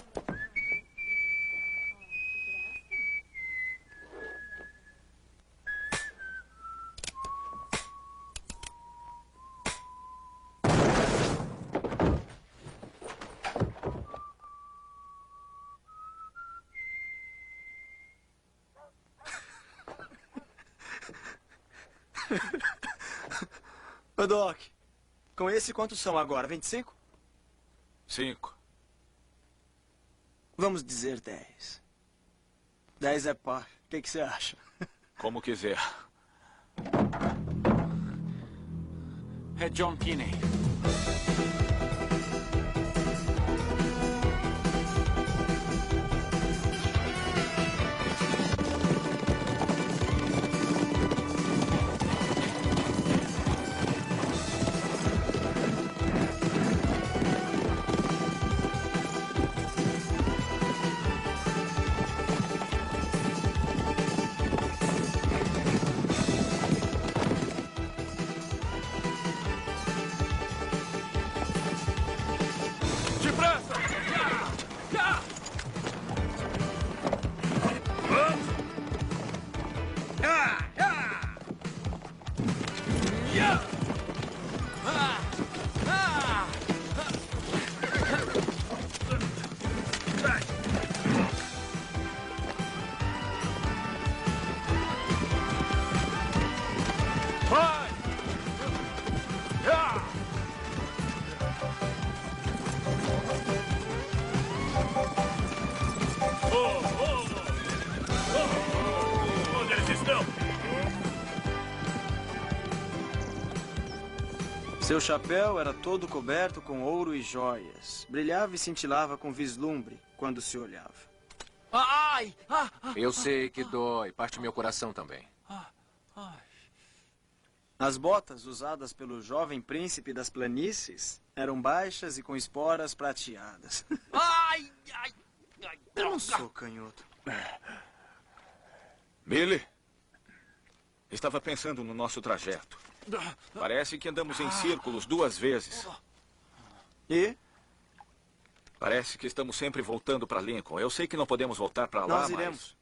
Ô, Doc, com esse quantos são agora? 25? 5. Vamos dizer 10. 10 é par. O que você acha? Como quiser. É John Kinney. Onde eles estão? Seu chapéu era todo coberto com ouro e joias. Brilhava e cintilava com vislumbre quando se olhava. Ai! Eu sei que dói. Parte meu coração também. As botas usadas pelo jovem príncipe das planícies eram baixas e com esporas prateadas. Ai! Eu não sou canhoto. Billy, estava pensando no nosso trajeto. Parece que andamos em círculos 2 vezes. E? Parece que estamos sempre voltando para Lincoln. Eu sei que não podemos voltar para lá, Nós iremos.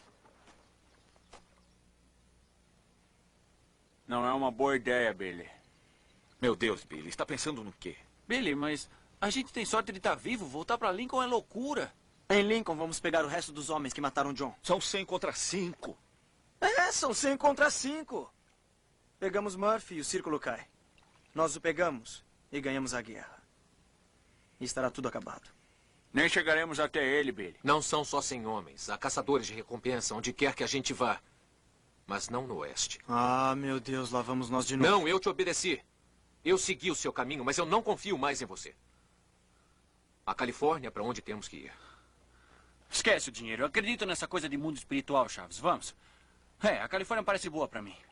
Não é uma boa ideia, Billy. Meu Deus, Billy, está pensando no quê? Billy, mas a gente tem sorte de estar vivo. Voltar para Lincoln é loucura. Em Lincoln, vamos pegar o resto dos homens que mataram John. São 100 contra 5. É, são 100 contra 5. Pegamos Murphy e o círculo cai. Nós o pegamos e ganhamos a guerra. E estará tudo acabado. Nem chegaremos até ele, Billy. Não são só 100 homens. Há caçadores de recompensa onde quer que a gente vá. Mas não no oeste. Ah, meu Deus, lá vamos nós de novo. Não, eu te obedeci. Eu segui o seu caminho, mas eu não confio mais em você. A Califórnia é para onde temos que ir. Esquece o dinheiro. Eu acredito nessa coisa de mundo espiritual, Chaves. Vamos. A Califórnia parece boa para mim.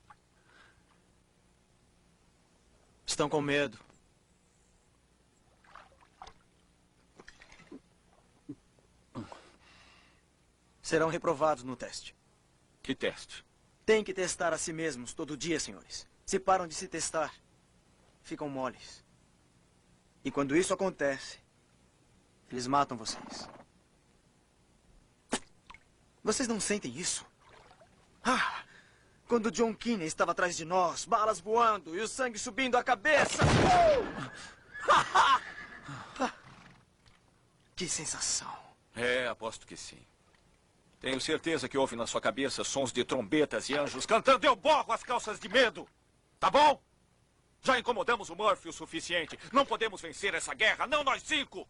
Estão com medo. Serão reprovados no teste. Que teste? Tem que testar a si mesmos todo dia, senhores. Se param de se testar, ficam moles. E quando isso acontece, eles matam vocês. Vocês não sentem isso? Ah! Quando John Kinney estava atrás de nós, balas voando e o sangue subindo a cabeça. Que sensação. É, aposto que sim. Tenho certeza que houve na sua cabeça sons de trombetas e anjos cantando "Eu borro as calças de medo". Tá bom? Já incomodamos o Murphy o suficiente. Não podemos vencer essa guerra, não nós 5.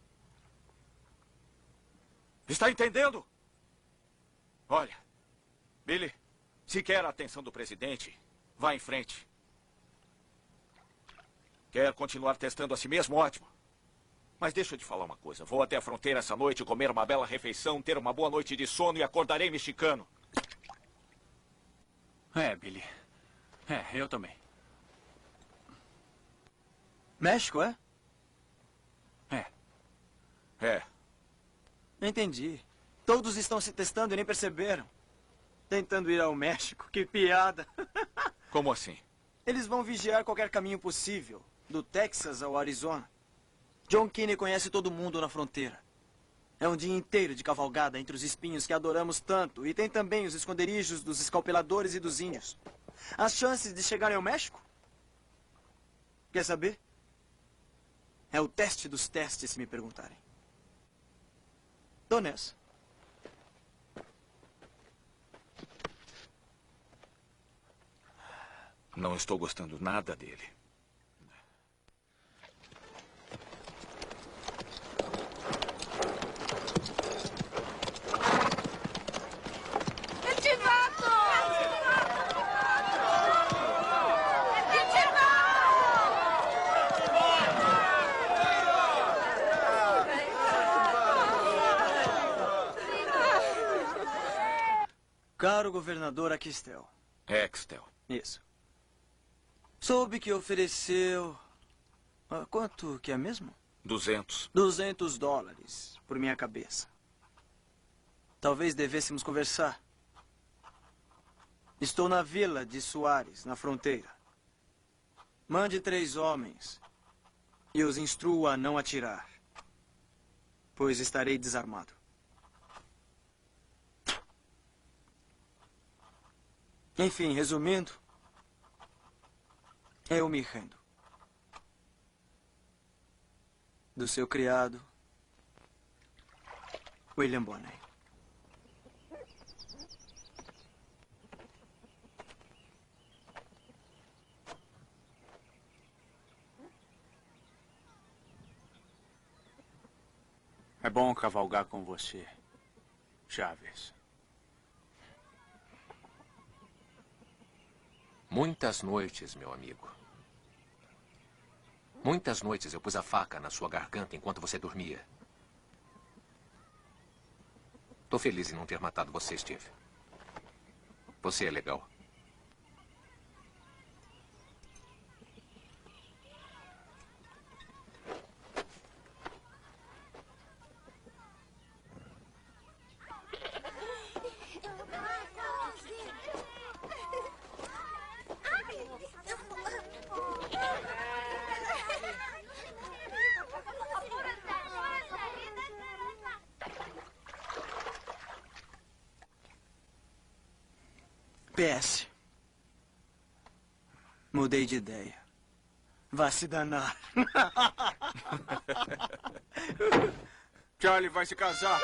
Está entendendo? Olha, Billy, se quer a atenção do presidente, vá em frente. Quer continuar testando a si mesmo? Ótimo. Mas deixa eu te falar uma coisa. Vou até a fronteira essa noite, comer uma bela refeição, ter uma boa noite de sono e acordarei mexicano. Billy. Eu também. México, é? É. Entendi. Todos estão se testando e nem perceberam. Tentando ir ao México. Que piada. Como assim? Eles vão vigiar qualquer caminho possível. Do Texas ao Arizona. John Kinney conhece todo mundo na fronteira. É um dia inteiro de cavalgada entre os espinhos que adoramos tanto. E tem também os esconderijos dos escalpeladores e dos índios. As chances de chegarem ao México? Quer saber? É o teste dos testes, se me perguntarem. Tô nessa. Não estou gostando nada dele. Caro governador Axtel. Axtel. Isso. Soube que ofereceu... quanto que é mesmo? 200. $200 por minha cabeça. Talvez devêssemos conversar. Estou na vila de Suárez, na fronteira. Mande 3 homens e os instrua a não atirar, pois estarei desarmado. Enfim, resumindo, eu me rendo. Do seu criado, William Bonney. É bom cavalgar com você, Chaves. Muitas noites, meu amigo. Muitas noites eu pus a faca na sua garganta enquanto você dormia. Tô feliz em não ter matado você, Steve. Você é legal. PS. Mudei de ideia. Vá se danar. Charlie vai se casar.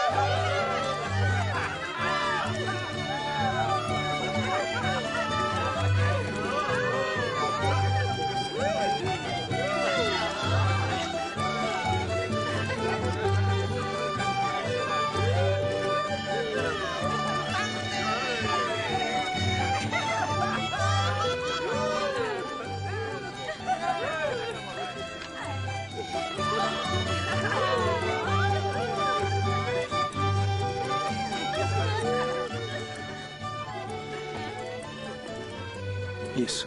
Isso.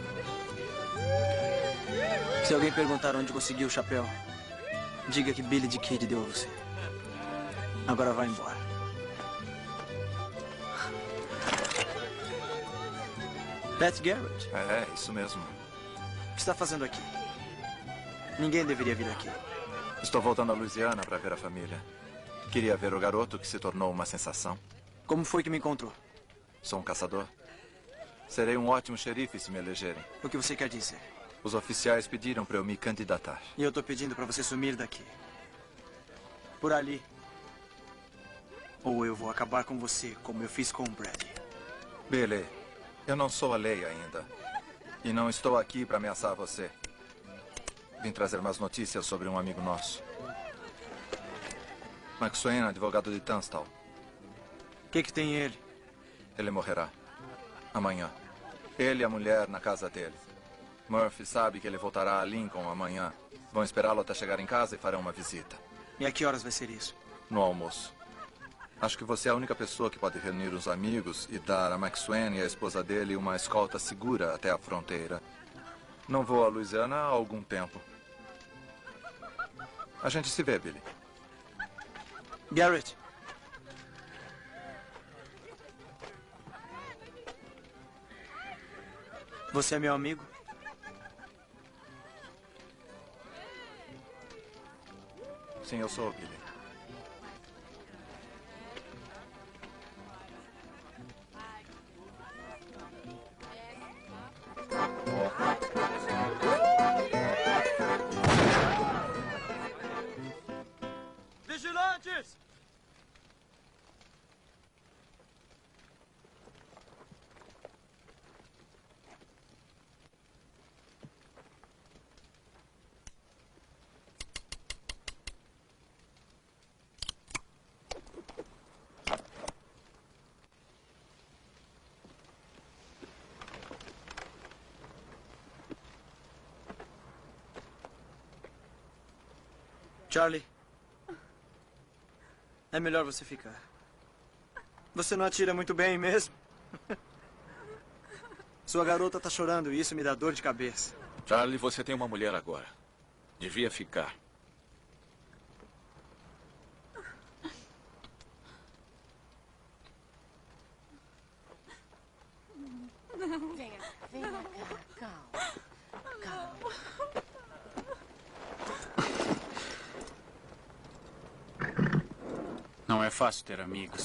Se alguém perguntar onde conseguiu o chapéu, diga que Billy the Kid deu a você. Agora vá embora. Pat Garrett? É, isso mesmo. O que está fazendo aqui? Ninguém deveria vir aqui. Estou voltando a Louisiana para ver a família. Queria ver o garoto que se tornou uma sensação. Como foi que me encontrou? Sou um caçador. Serei um ótimo xerife se me elegerem. O que você quer dizer? Os oficiais pediram para eu me candidatar. E eu estou pedindo para você sumir daqui. Por ali. Ou eu vou acabar com você, como eu fiz com o Brady. Billy, eu não sou a lei ainda. E não estou aqui para ameaçar você. Vim trazer mais notícias sobre um amigo nosso. Maxwell, advogado de Tunstall. O que tem ele? Ele morrerá. Amanhã. Ele e a mulher na casa dele. Murphy sabe que ele voltará a Lincoln amanhã. Vão esperá-lo até chegar em casa e farão uma visita. E a que horas vai ser isso? No almoço. Acho que você é a única pessoa que pode reunir os amigos e dar a Maxwell e a esposa dele uma escolta segura até a fronteira. Não vou a Louisiana há algum tempo. A gente se vê, Billy. Garrett. Você é meu amigo? Sim, eu sou, Billy. Vigilantes! Charlie, é melhor você ficar. Você não atira muito bem mesmo. Sua garota tá chorando e isso me dá dor de cabeça. Charlie, você tem uma mulher agora. Devia ficar. Venha cá, calma. Não é fácil ter amigos.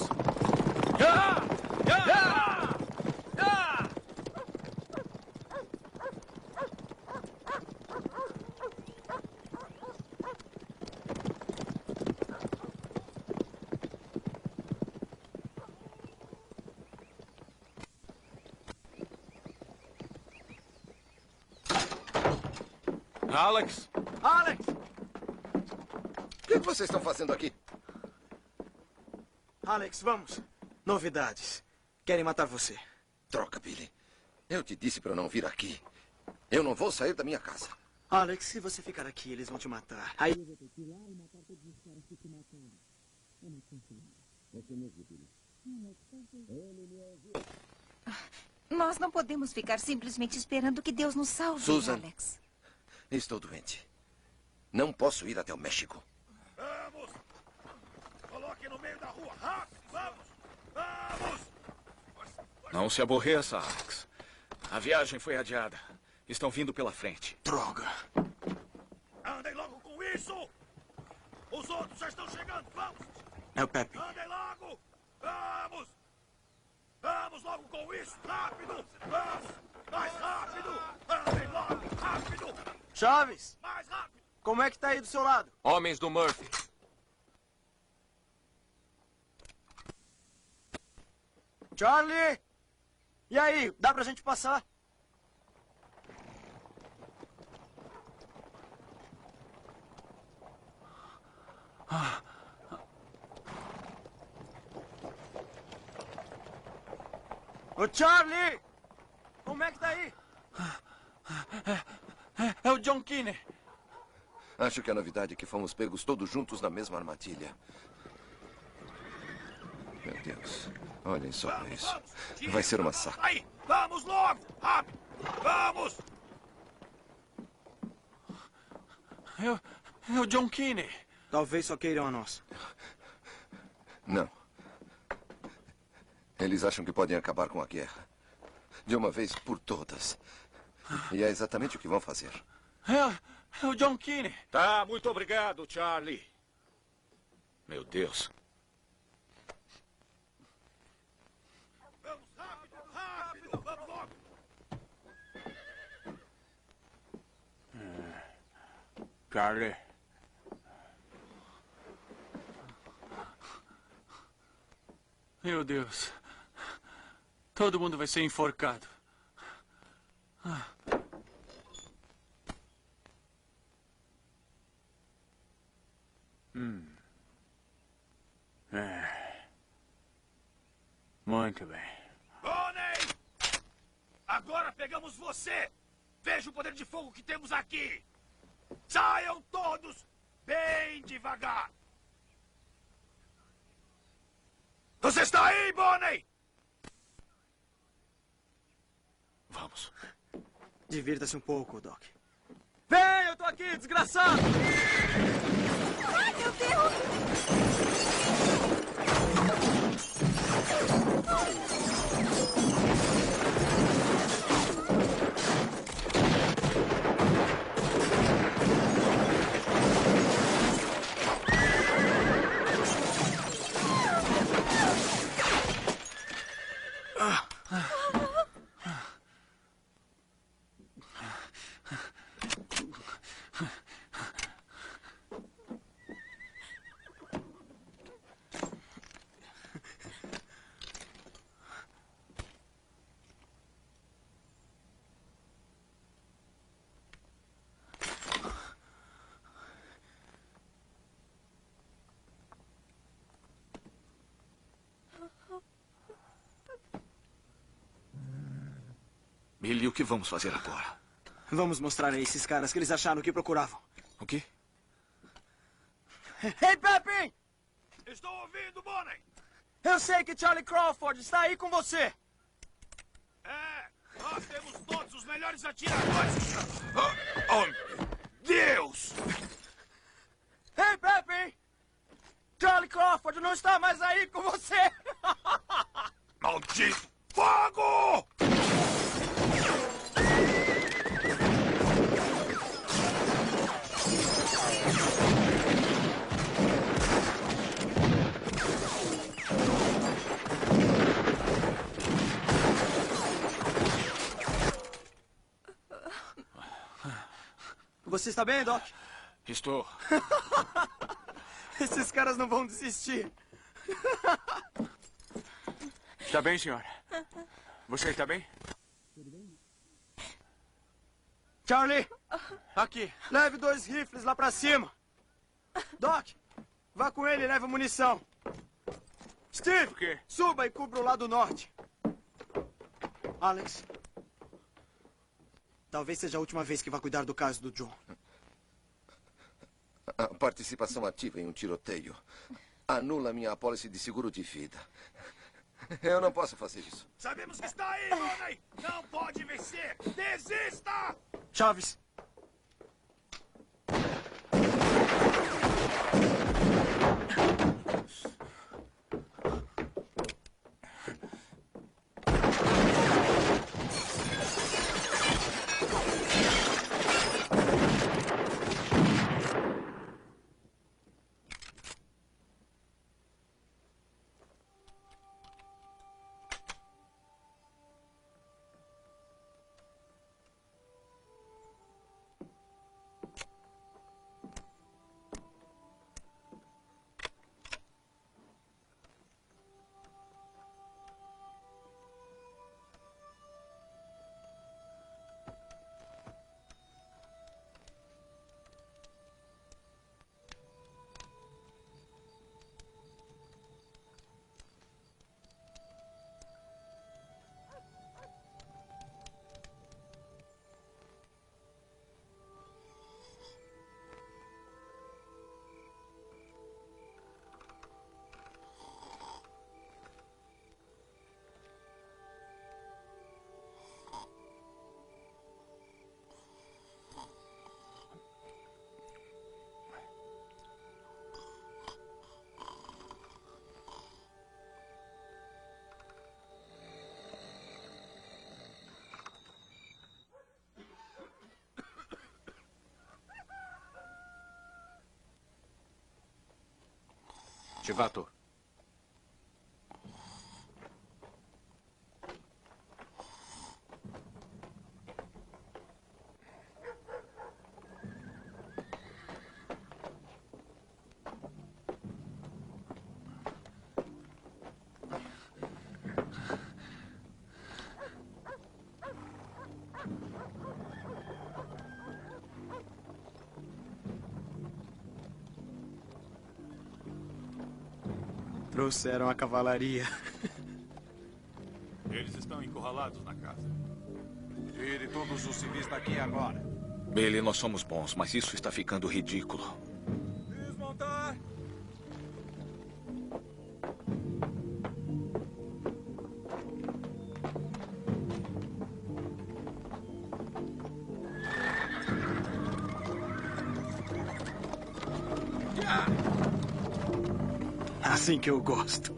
Alex! Alex! O que vocês estão fazendo aqui? Alex, vamos. Novidades. Querem matar você. Droga, Billy. Eu te disse para não vir aqui. Eu não vou sair da minha casa. Alex, se você ficar aqui, eles vão te matar. Aí eu vou ter que ir lá e matar todos os caras que te mataram. Nós não podemos ficar simplesmente esperando que Deus nos salve, Susan, Alex. Estou doente. Não posso ir até o México. Vamos! Coloque no meio da rua, rápido! Vamos! Vamos! Não se aborreça, Alex. A viagem foi adiada. Estão vindo pela frente. Droga. Andem logo com isso! Os outros já estão chegando, vamos! É o Pepe. Andem logo! Vamos! Vamos logo com isso, rápido! Vamos! Mais rápido! Andem logo, rápido! Chaves! Mais rápido! Como é que tá aí do seu lado? Homens do Murphy. Charlie! E aí, dá pra gente passar? Ô, Charlie! Como é que tá aí? É o John Kinney. Acho que a novidade é que fomos pegos todos juntos na mesma armadilha. Meu Deus. Olhem só isso. Vai ser uma saca. Aí! Vamos logo! Rápido! Vamos! É o John Kinney. Talvez só queiram a nós. Não. Eles acham que podem acabar com a guerra. De uma vez por todas. E é exatamente o que vão fazer. É o John Kinney. Tá, muito obrigado, Charlie. Meu Deus. Vamos rápido! Rápido! Vamos logo! Charlie. Meu Deus. Todo mundo vai ser enforcado. Muito bem. Bonnie! Agora pegamos você! Veja o poder de fogo que temos aqui! Saiam todos bem devagar! Você está aí, Bonnie? Vamos. Divirta-se um pouco, Doc. Vem, eu tô aqui, desgraçado! Ai, meu Deus! Billy, o que vamos fazer agora? Vamos mostrar a esses caras que eles acharam o que procuravam. O quê? Ei, Pepe! Estou ouvindo, Bonnie! Eu sei que Charlie Crawford está aí com você! É, nós temos todos os melhores atiradores! Oh, Deus! Ei, Pepe! Charlie Crawford não está mais aí com você! Maldito! Fogo! Você está bem, Doc? Estou. Esses caras não vão desistir. Está bem, senhora? Você está bem? Charlie, aqui. Leve 2 rifles lá pra cima. Doc, vá com ele e leve munição. Steve, suba e cubra o lado norte. Alex, talvez seja a última vez que vá cuidar do caso do John. A participação ativa em um tiroteio anula minha apólice de seguro de vida. Eu não posso fazer isso. Sabemos que está aí, Bonnie! Não pode vencer! Desista! Chaves. Chivato. Trouxeram a cavalaria. Eles estão encurralados na casa. Tire todos os civis daqui agora. Billy, nós somos bons, mas isso está ficando ridículo. Desmontar! assim que eu gosto.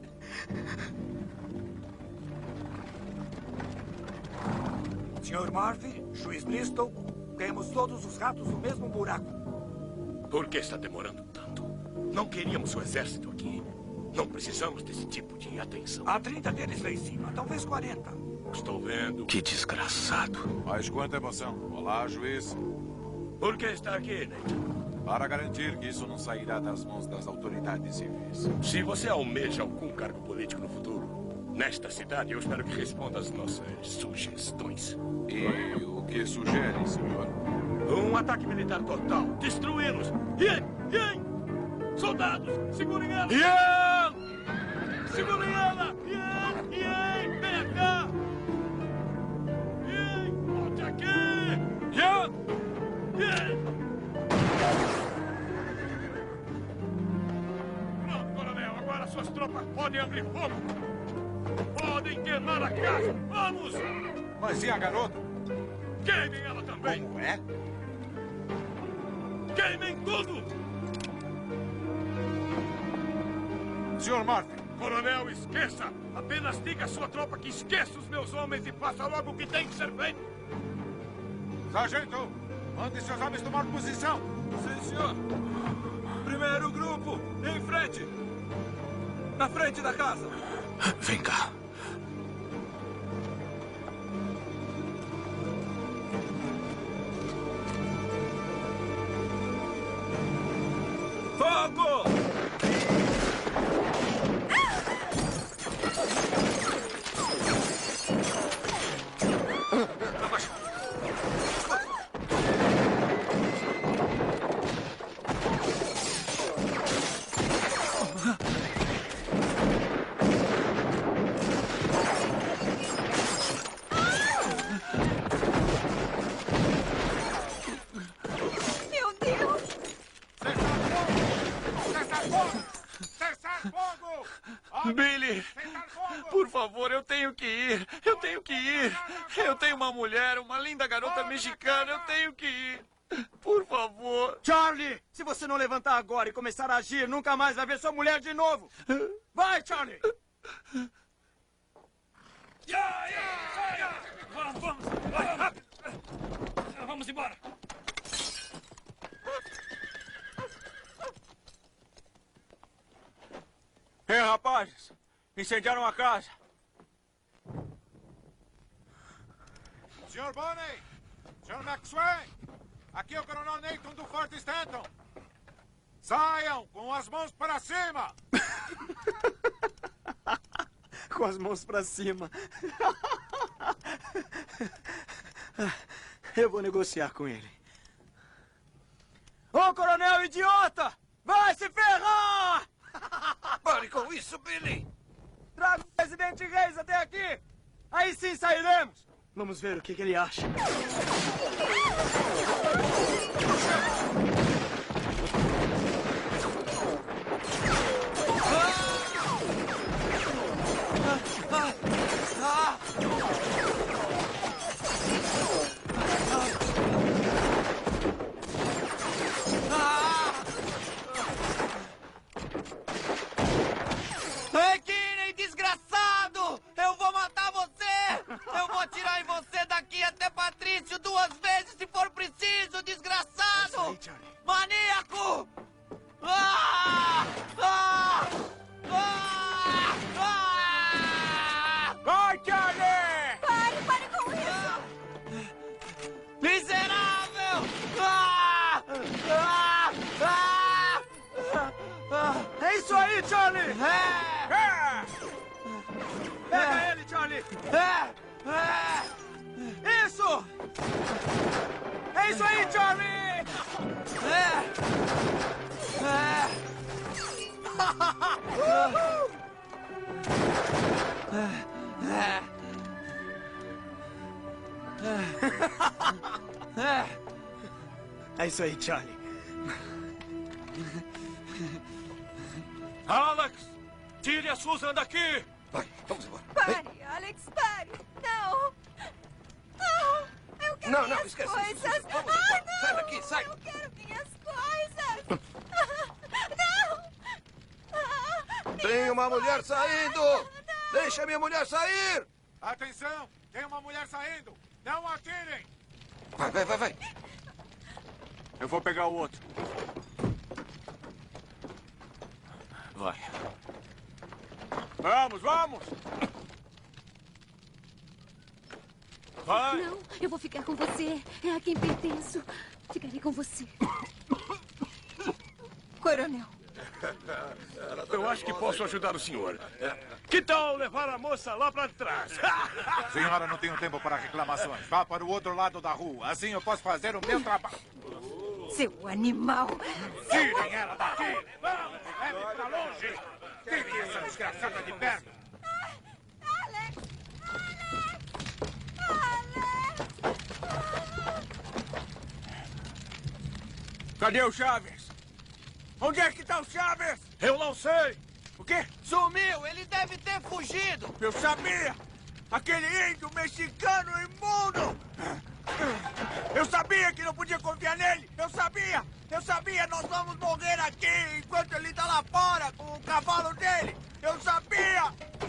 Sr. Murphy, juiz Bristol, temos todos os ratos no mesmo buraco. Por que está demorando tanto? Não queríamos o exército aqui. Não precisamos desse tipo de atenção. Há 30 deles lá em cima, talvez 40. Estou vendo. Que desgraçado. Mas quanta emoção. Olá, juiz. Por que está aqui, Nathan? Para garantir que isso não sairá das mãos das autoridades civis. Se você almeja algum cargo político no futuro, nesta cidade, eu espero que responda às nossas sugestões. E o que sugere, senhor? Um ataque militar total. Destruí-los. Ian! Soldados, segurem ela! Ian! Segurem ela! Ian! Vem cá! Ian! Volte aqui! Ian! Pronto, coronel. Agora suas tropas podem abrir fogo. Podem queimar a casa. Vamos! Mas e a garota? Queimem ela também. Como é? Queimem tudo! Sr. Murphy. Coronel, esqueça! Apenas diga à sua tropa que esqueça os meus homens e faça logo o que tem que ser feito. Sargento, mande seus homens tomar posição. Sim, senhor. Primeiro grupo, em frente. Na frente da casa. Vem cá. Fogo! Meu Deus! Cessar fogo! Billy, por favor, eu tenho que ir. Eu tenho que ir. Eu tenho uma mulher, uma linda garota mexicana. Eu tenho que ir. Por favor. Charlie, se você não levantar agora e começar a agir, nunca mais vai ver sua mulher de novo. Vai, Charlie! Vamos embora. Ei, rapazes, incendiaram a casa. Sr. Bonney! Sr. Maxwell! Aqui é o Coronel Nathan do Fort Stanton. Saiam com as mãos para cima! Com as mãos pra cima. Eu vou negociar com ele. Ô, coronel idiota! Vai se ferrar! Pare com isso, Billy! Traga o presidente Reis até aqui! Aí sim sairemos! Vamos ver o que ele acha. Keenan, desgraçado! Eu vou matar você! Eu vou atirar em você daqui até Patrício 2 vezes se for preciso, desgraçado! Maníaco! Ah! Ah! Ah! Ah! Vai, Charlie! Pare com isso! Miserável! Ah! Ah! Ah! É isso aí, Charlie! Pega ele, Charlie! Isso! É isso aí, Charlie! É isso aí, Charlie. Alex, tire a Susan daqui! Vai, vamos embora. Pare, Alex, pare! Não! Não! Eu quero Não, minhas esquece coisas! isso. Vamos, Ai, não! sai daqui, sai! Eu quero minhas coisas! Não! Tem uma mulher saindo! Deixa minha mulher sair! Atenção! Tem uma mulher saindo! Não atirem! Vai. Eu vou pegar o outro. Vai. Vamos! Vai! Não, eu vou ficar com você. É a quem pertenço. Ficarei com você. Coronel. Eu acho que posso ajudar o senhor. Que tal levar a moça lá para trás? Senhora, não tenho tempo para reclamações. Vá para o outro lado da rua. Assim eu posso fazer o meu trabalho. Seu animal. Tirem ela daqui! Vamos, leve para longe! Tirem essa desgraçada de perto! Cadê o Chaves? Onde é que está o Chaves? Eu não sei. O quê? Sumiu! Ele deve ter fugido! Eu sabia! Aquele índio mexicano imundo! Eu sabia que não podia confiar nele! Eu sabia! Nós vamos morrer aqui enquanto ele está lá fora com o cavalo dele! Eu sabia!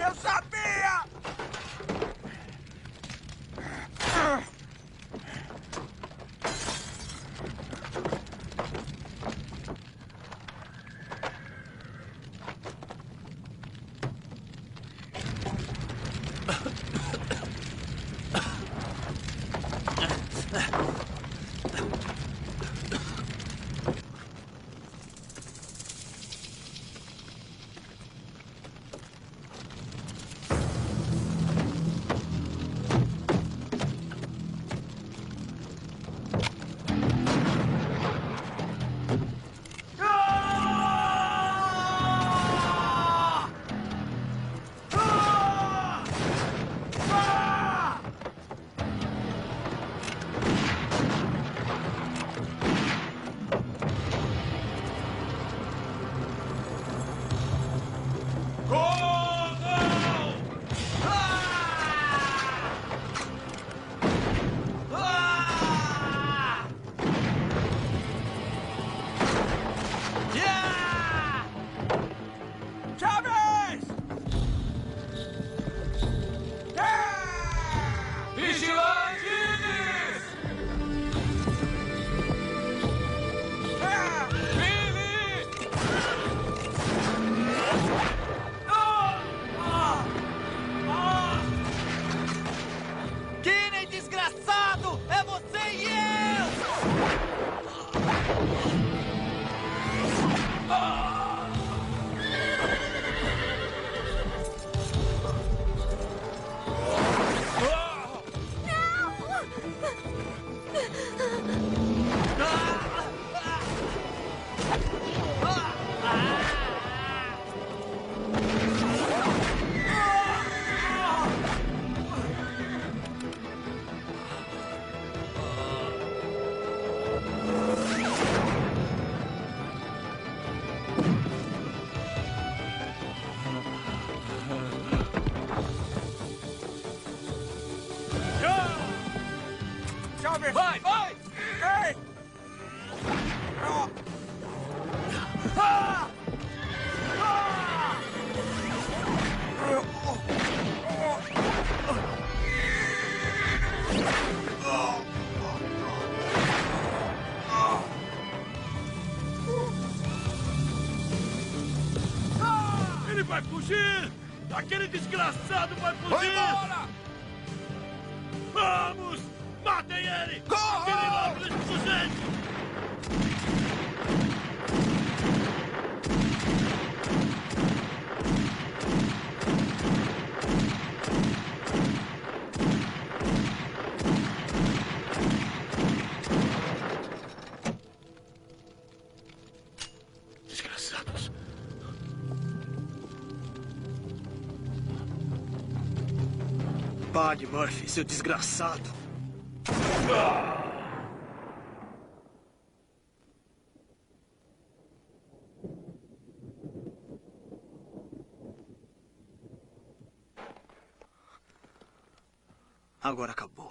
Vai! Ei! Ele vai fugir! Aquele desgraçado vai fugir! Vai embora! Vamos! Matem ele! Corra! Atirem logo nesse sujeito! Desgraçados! Pare, Murphy, seu desgraçado! Agora acabou.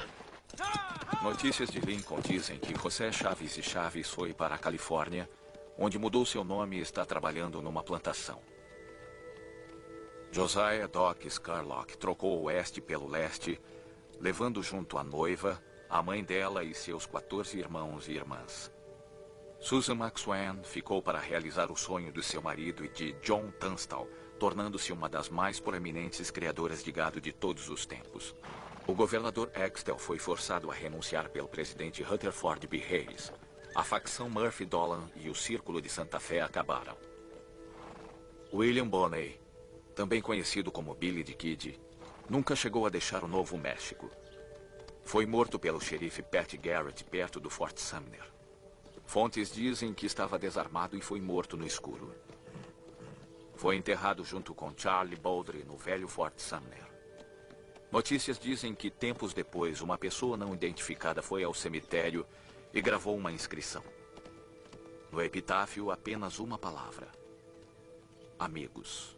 Notícias de Lincoln dizem que José Chaves e Chaves foi para a Califórnia onde mudou seu nome e está trabalhando numa plantação. Josiah Doc Scarlock trocou o oeste pelo leste, levando junto a noiva, a mãe dela e seus 14 irmãos e irmãs. Susan McSwan ficou para realizar o sonho do seu marido e de John Tunstall, tornando-se uma das mais proeminentes criadoras de gado de todos os tempos. O governador Axtell foi forçado a renunciar pelo presidente Rutherford B. Hayes. A facção Murphy Dolan e o Círculo de Santa Fé acabaram. William Bonney, também conhecido como Billy the Kid, nunca chegou a deixar o Novo México. Foi morto pelo xerife Pat Garrett perto do Fort Sumner. Fontes dizem que estava desarmado e foi morto no escuro. Foi enterrado junto com Charlie Baldry no velho Fort Sumner. Notícias dizem que tempos depois uma pessoa não identificada foi ao cemitério e gravou uma inscrição. No epitáfio, apenas uma palavra: amigos.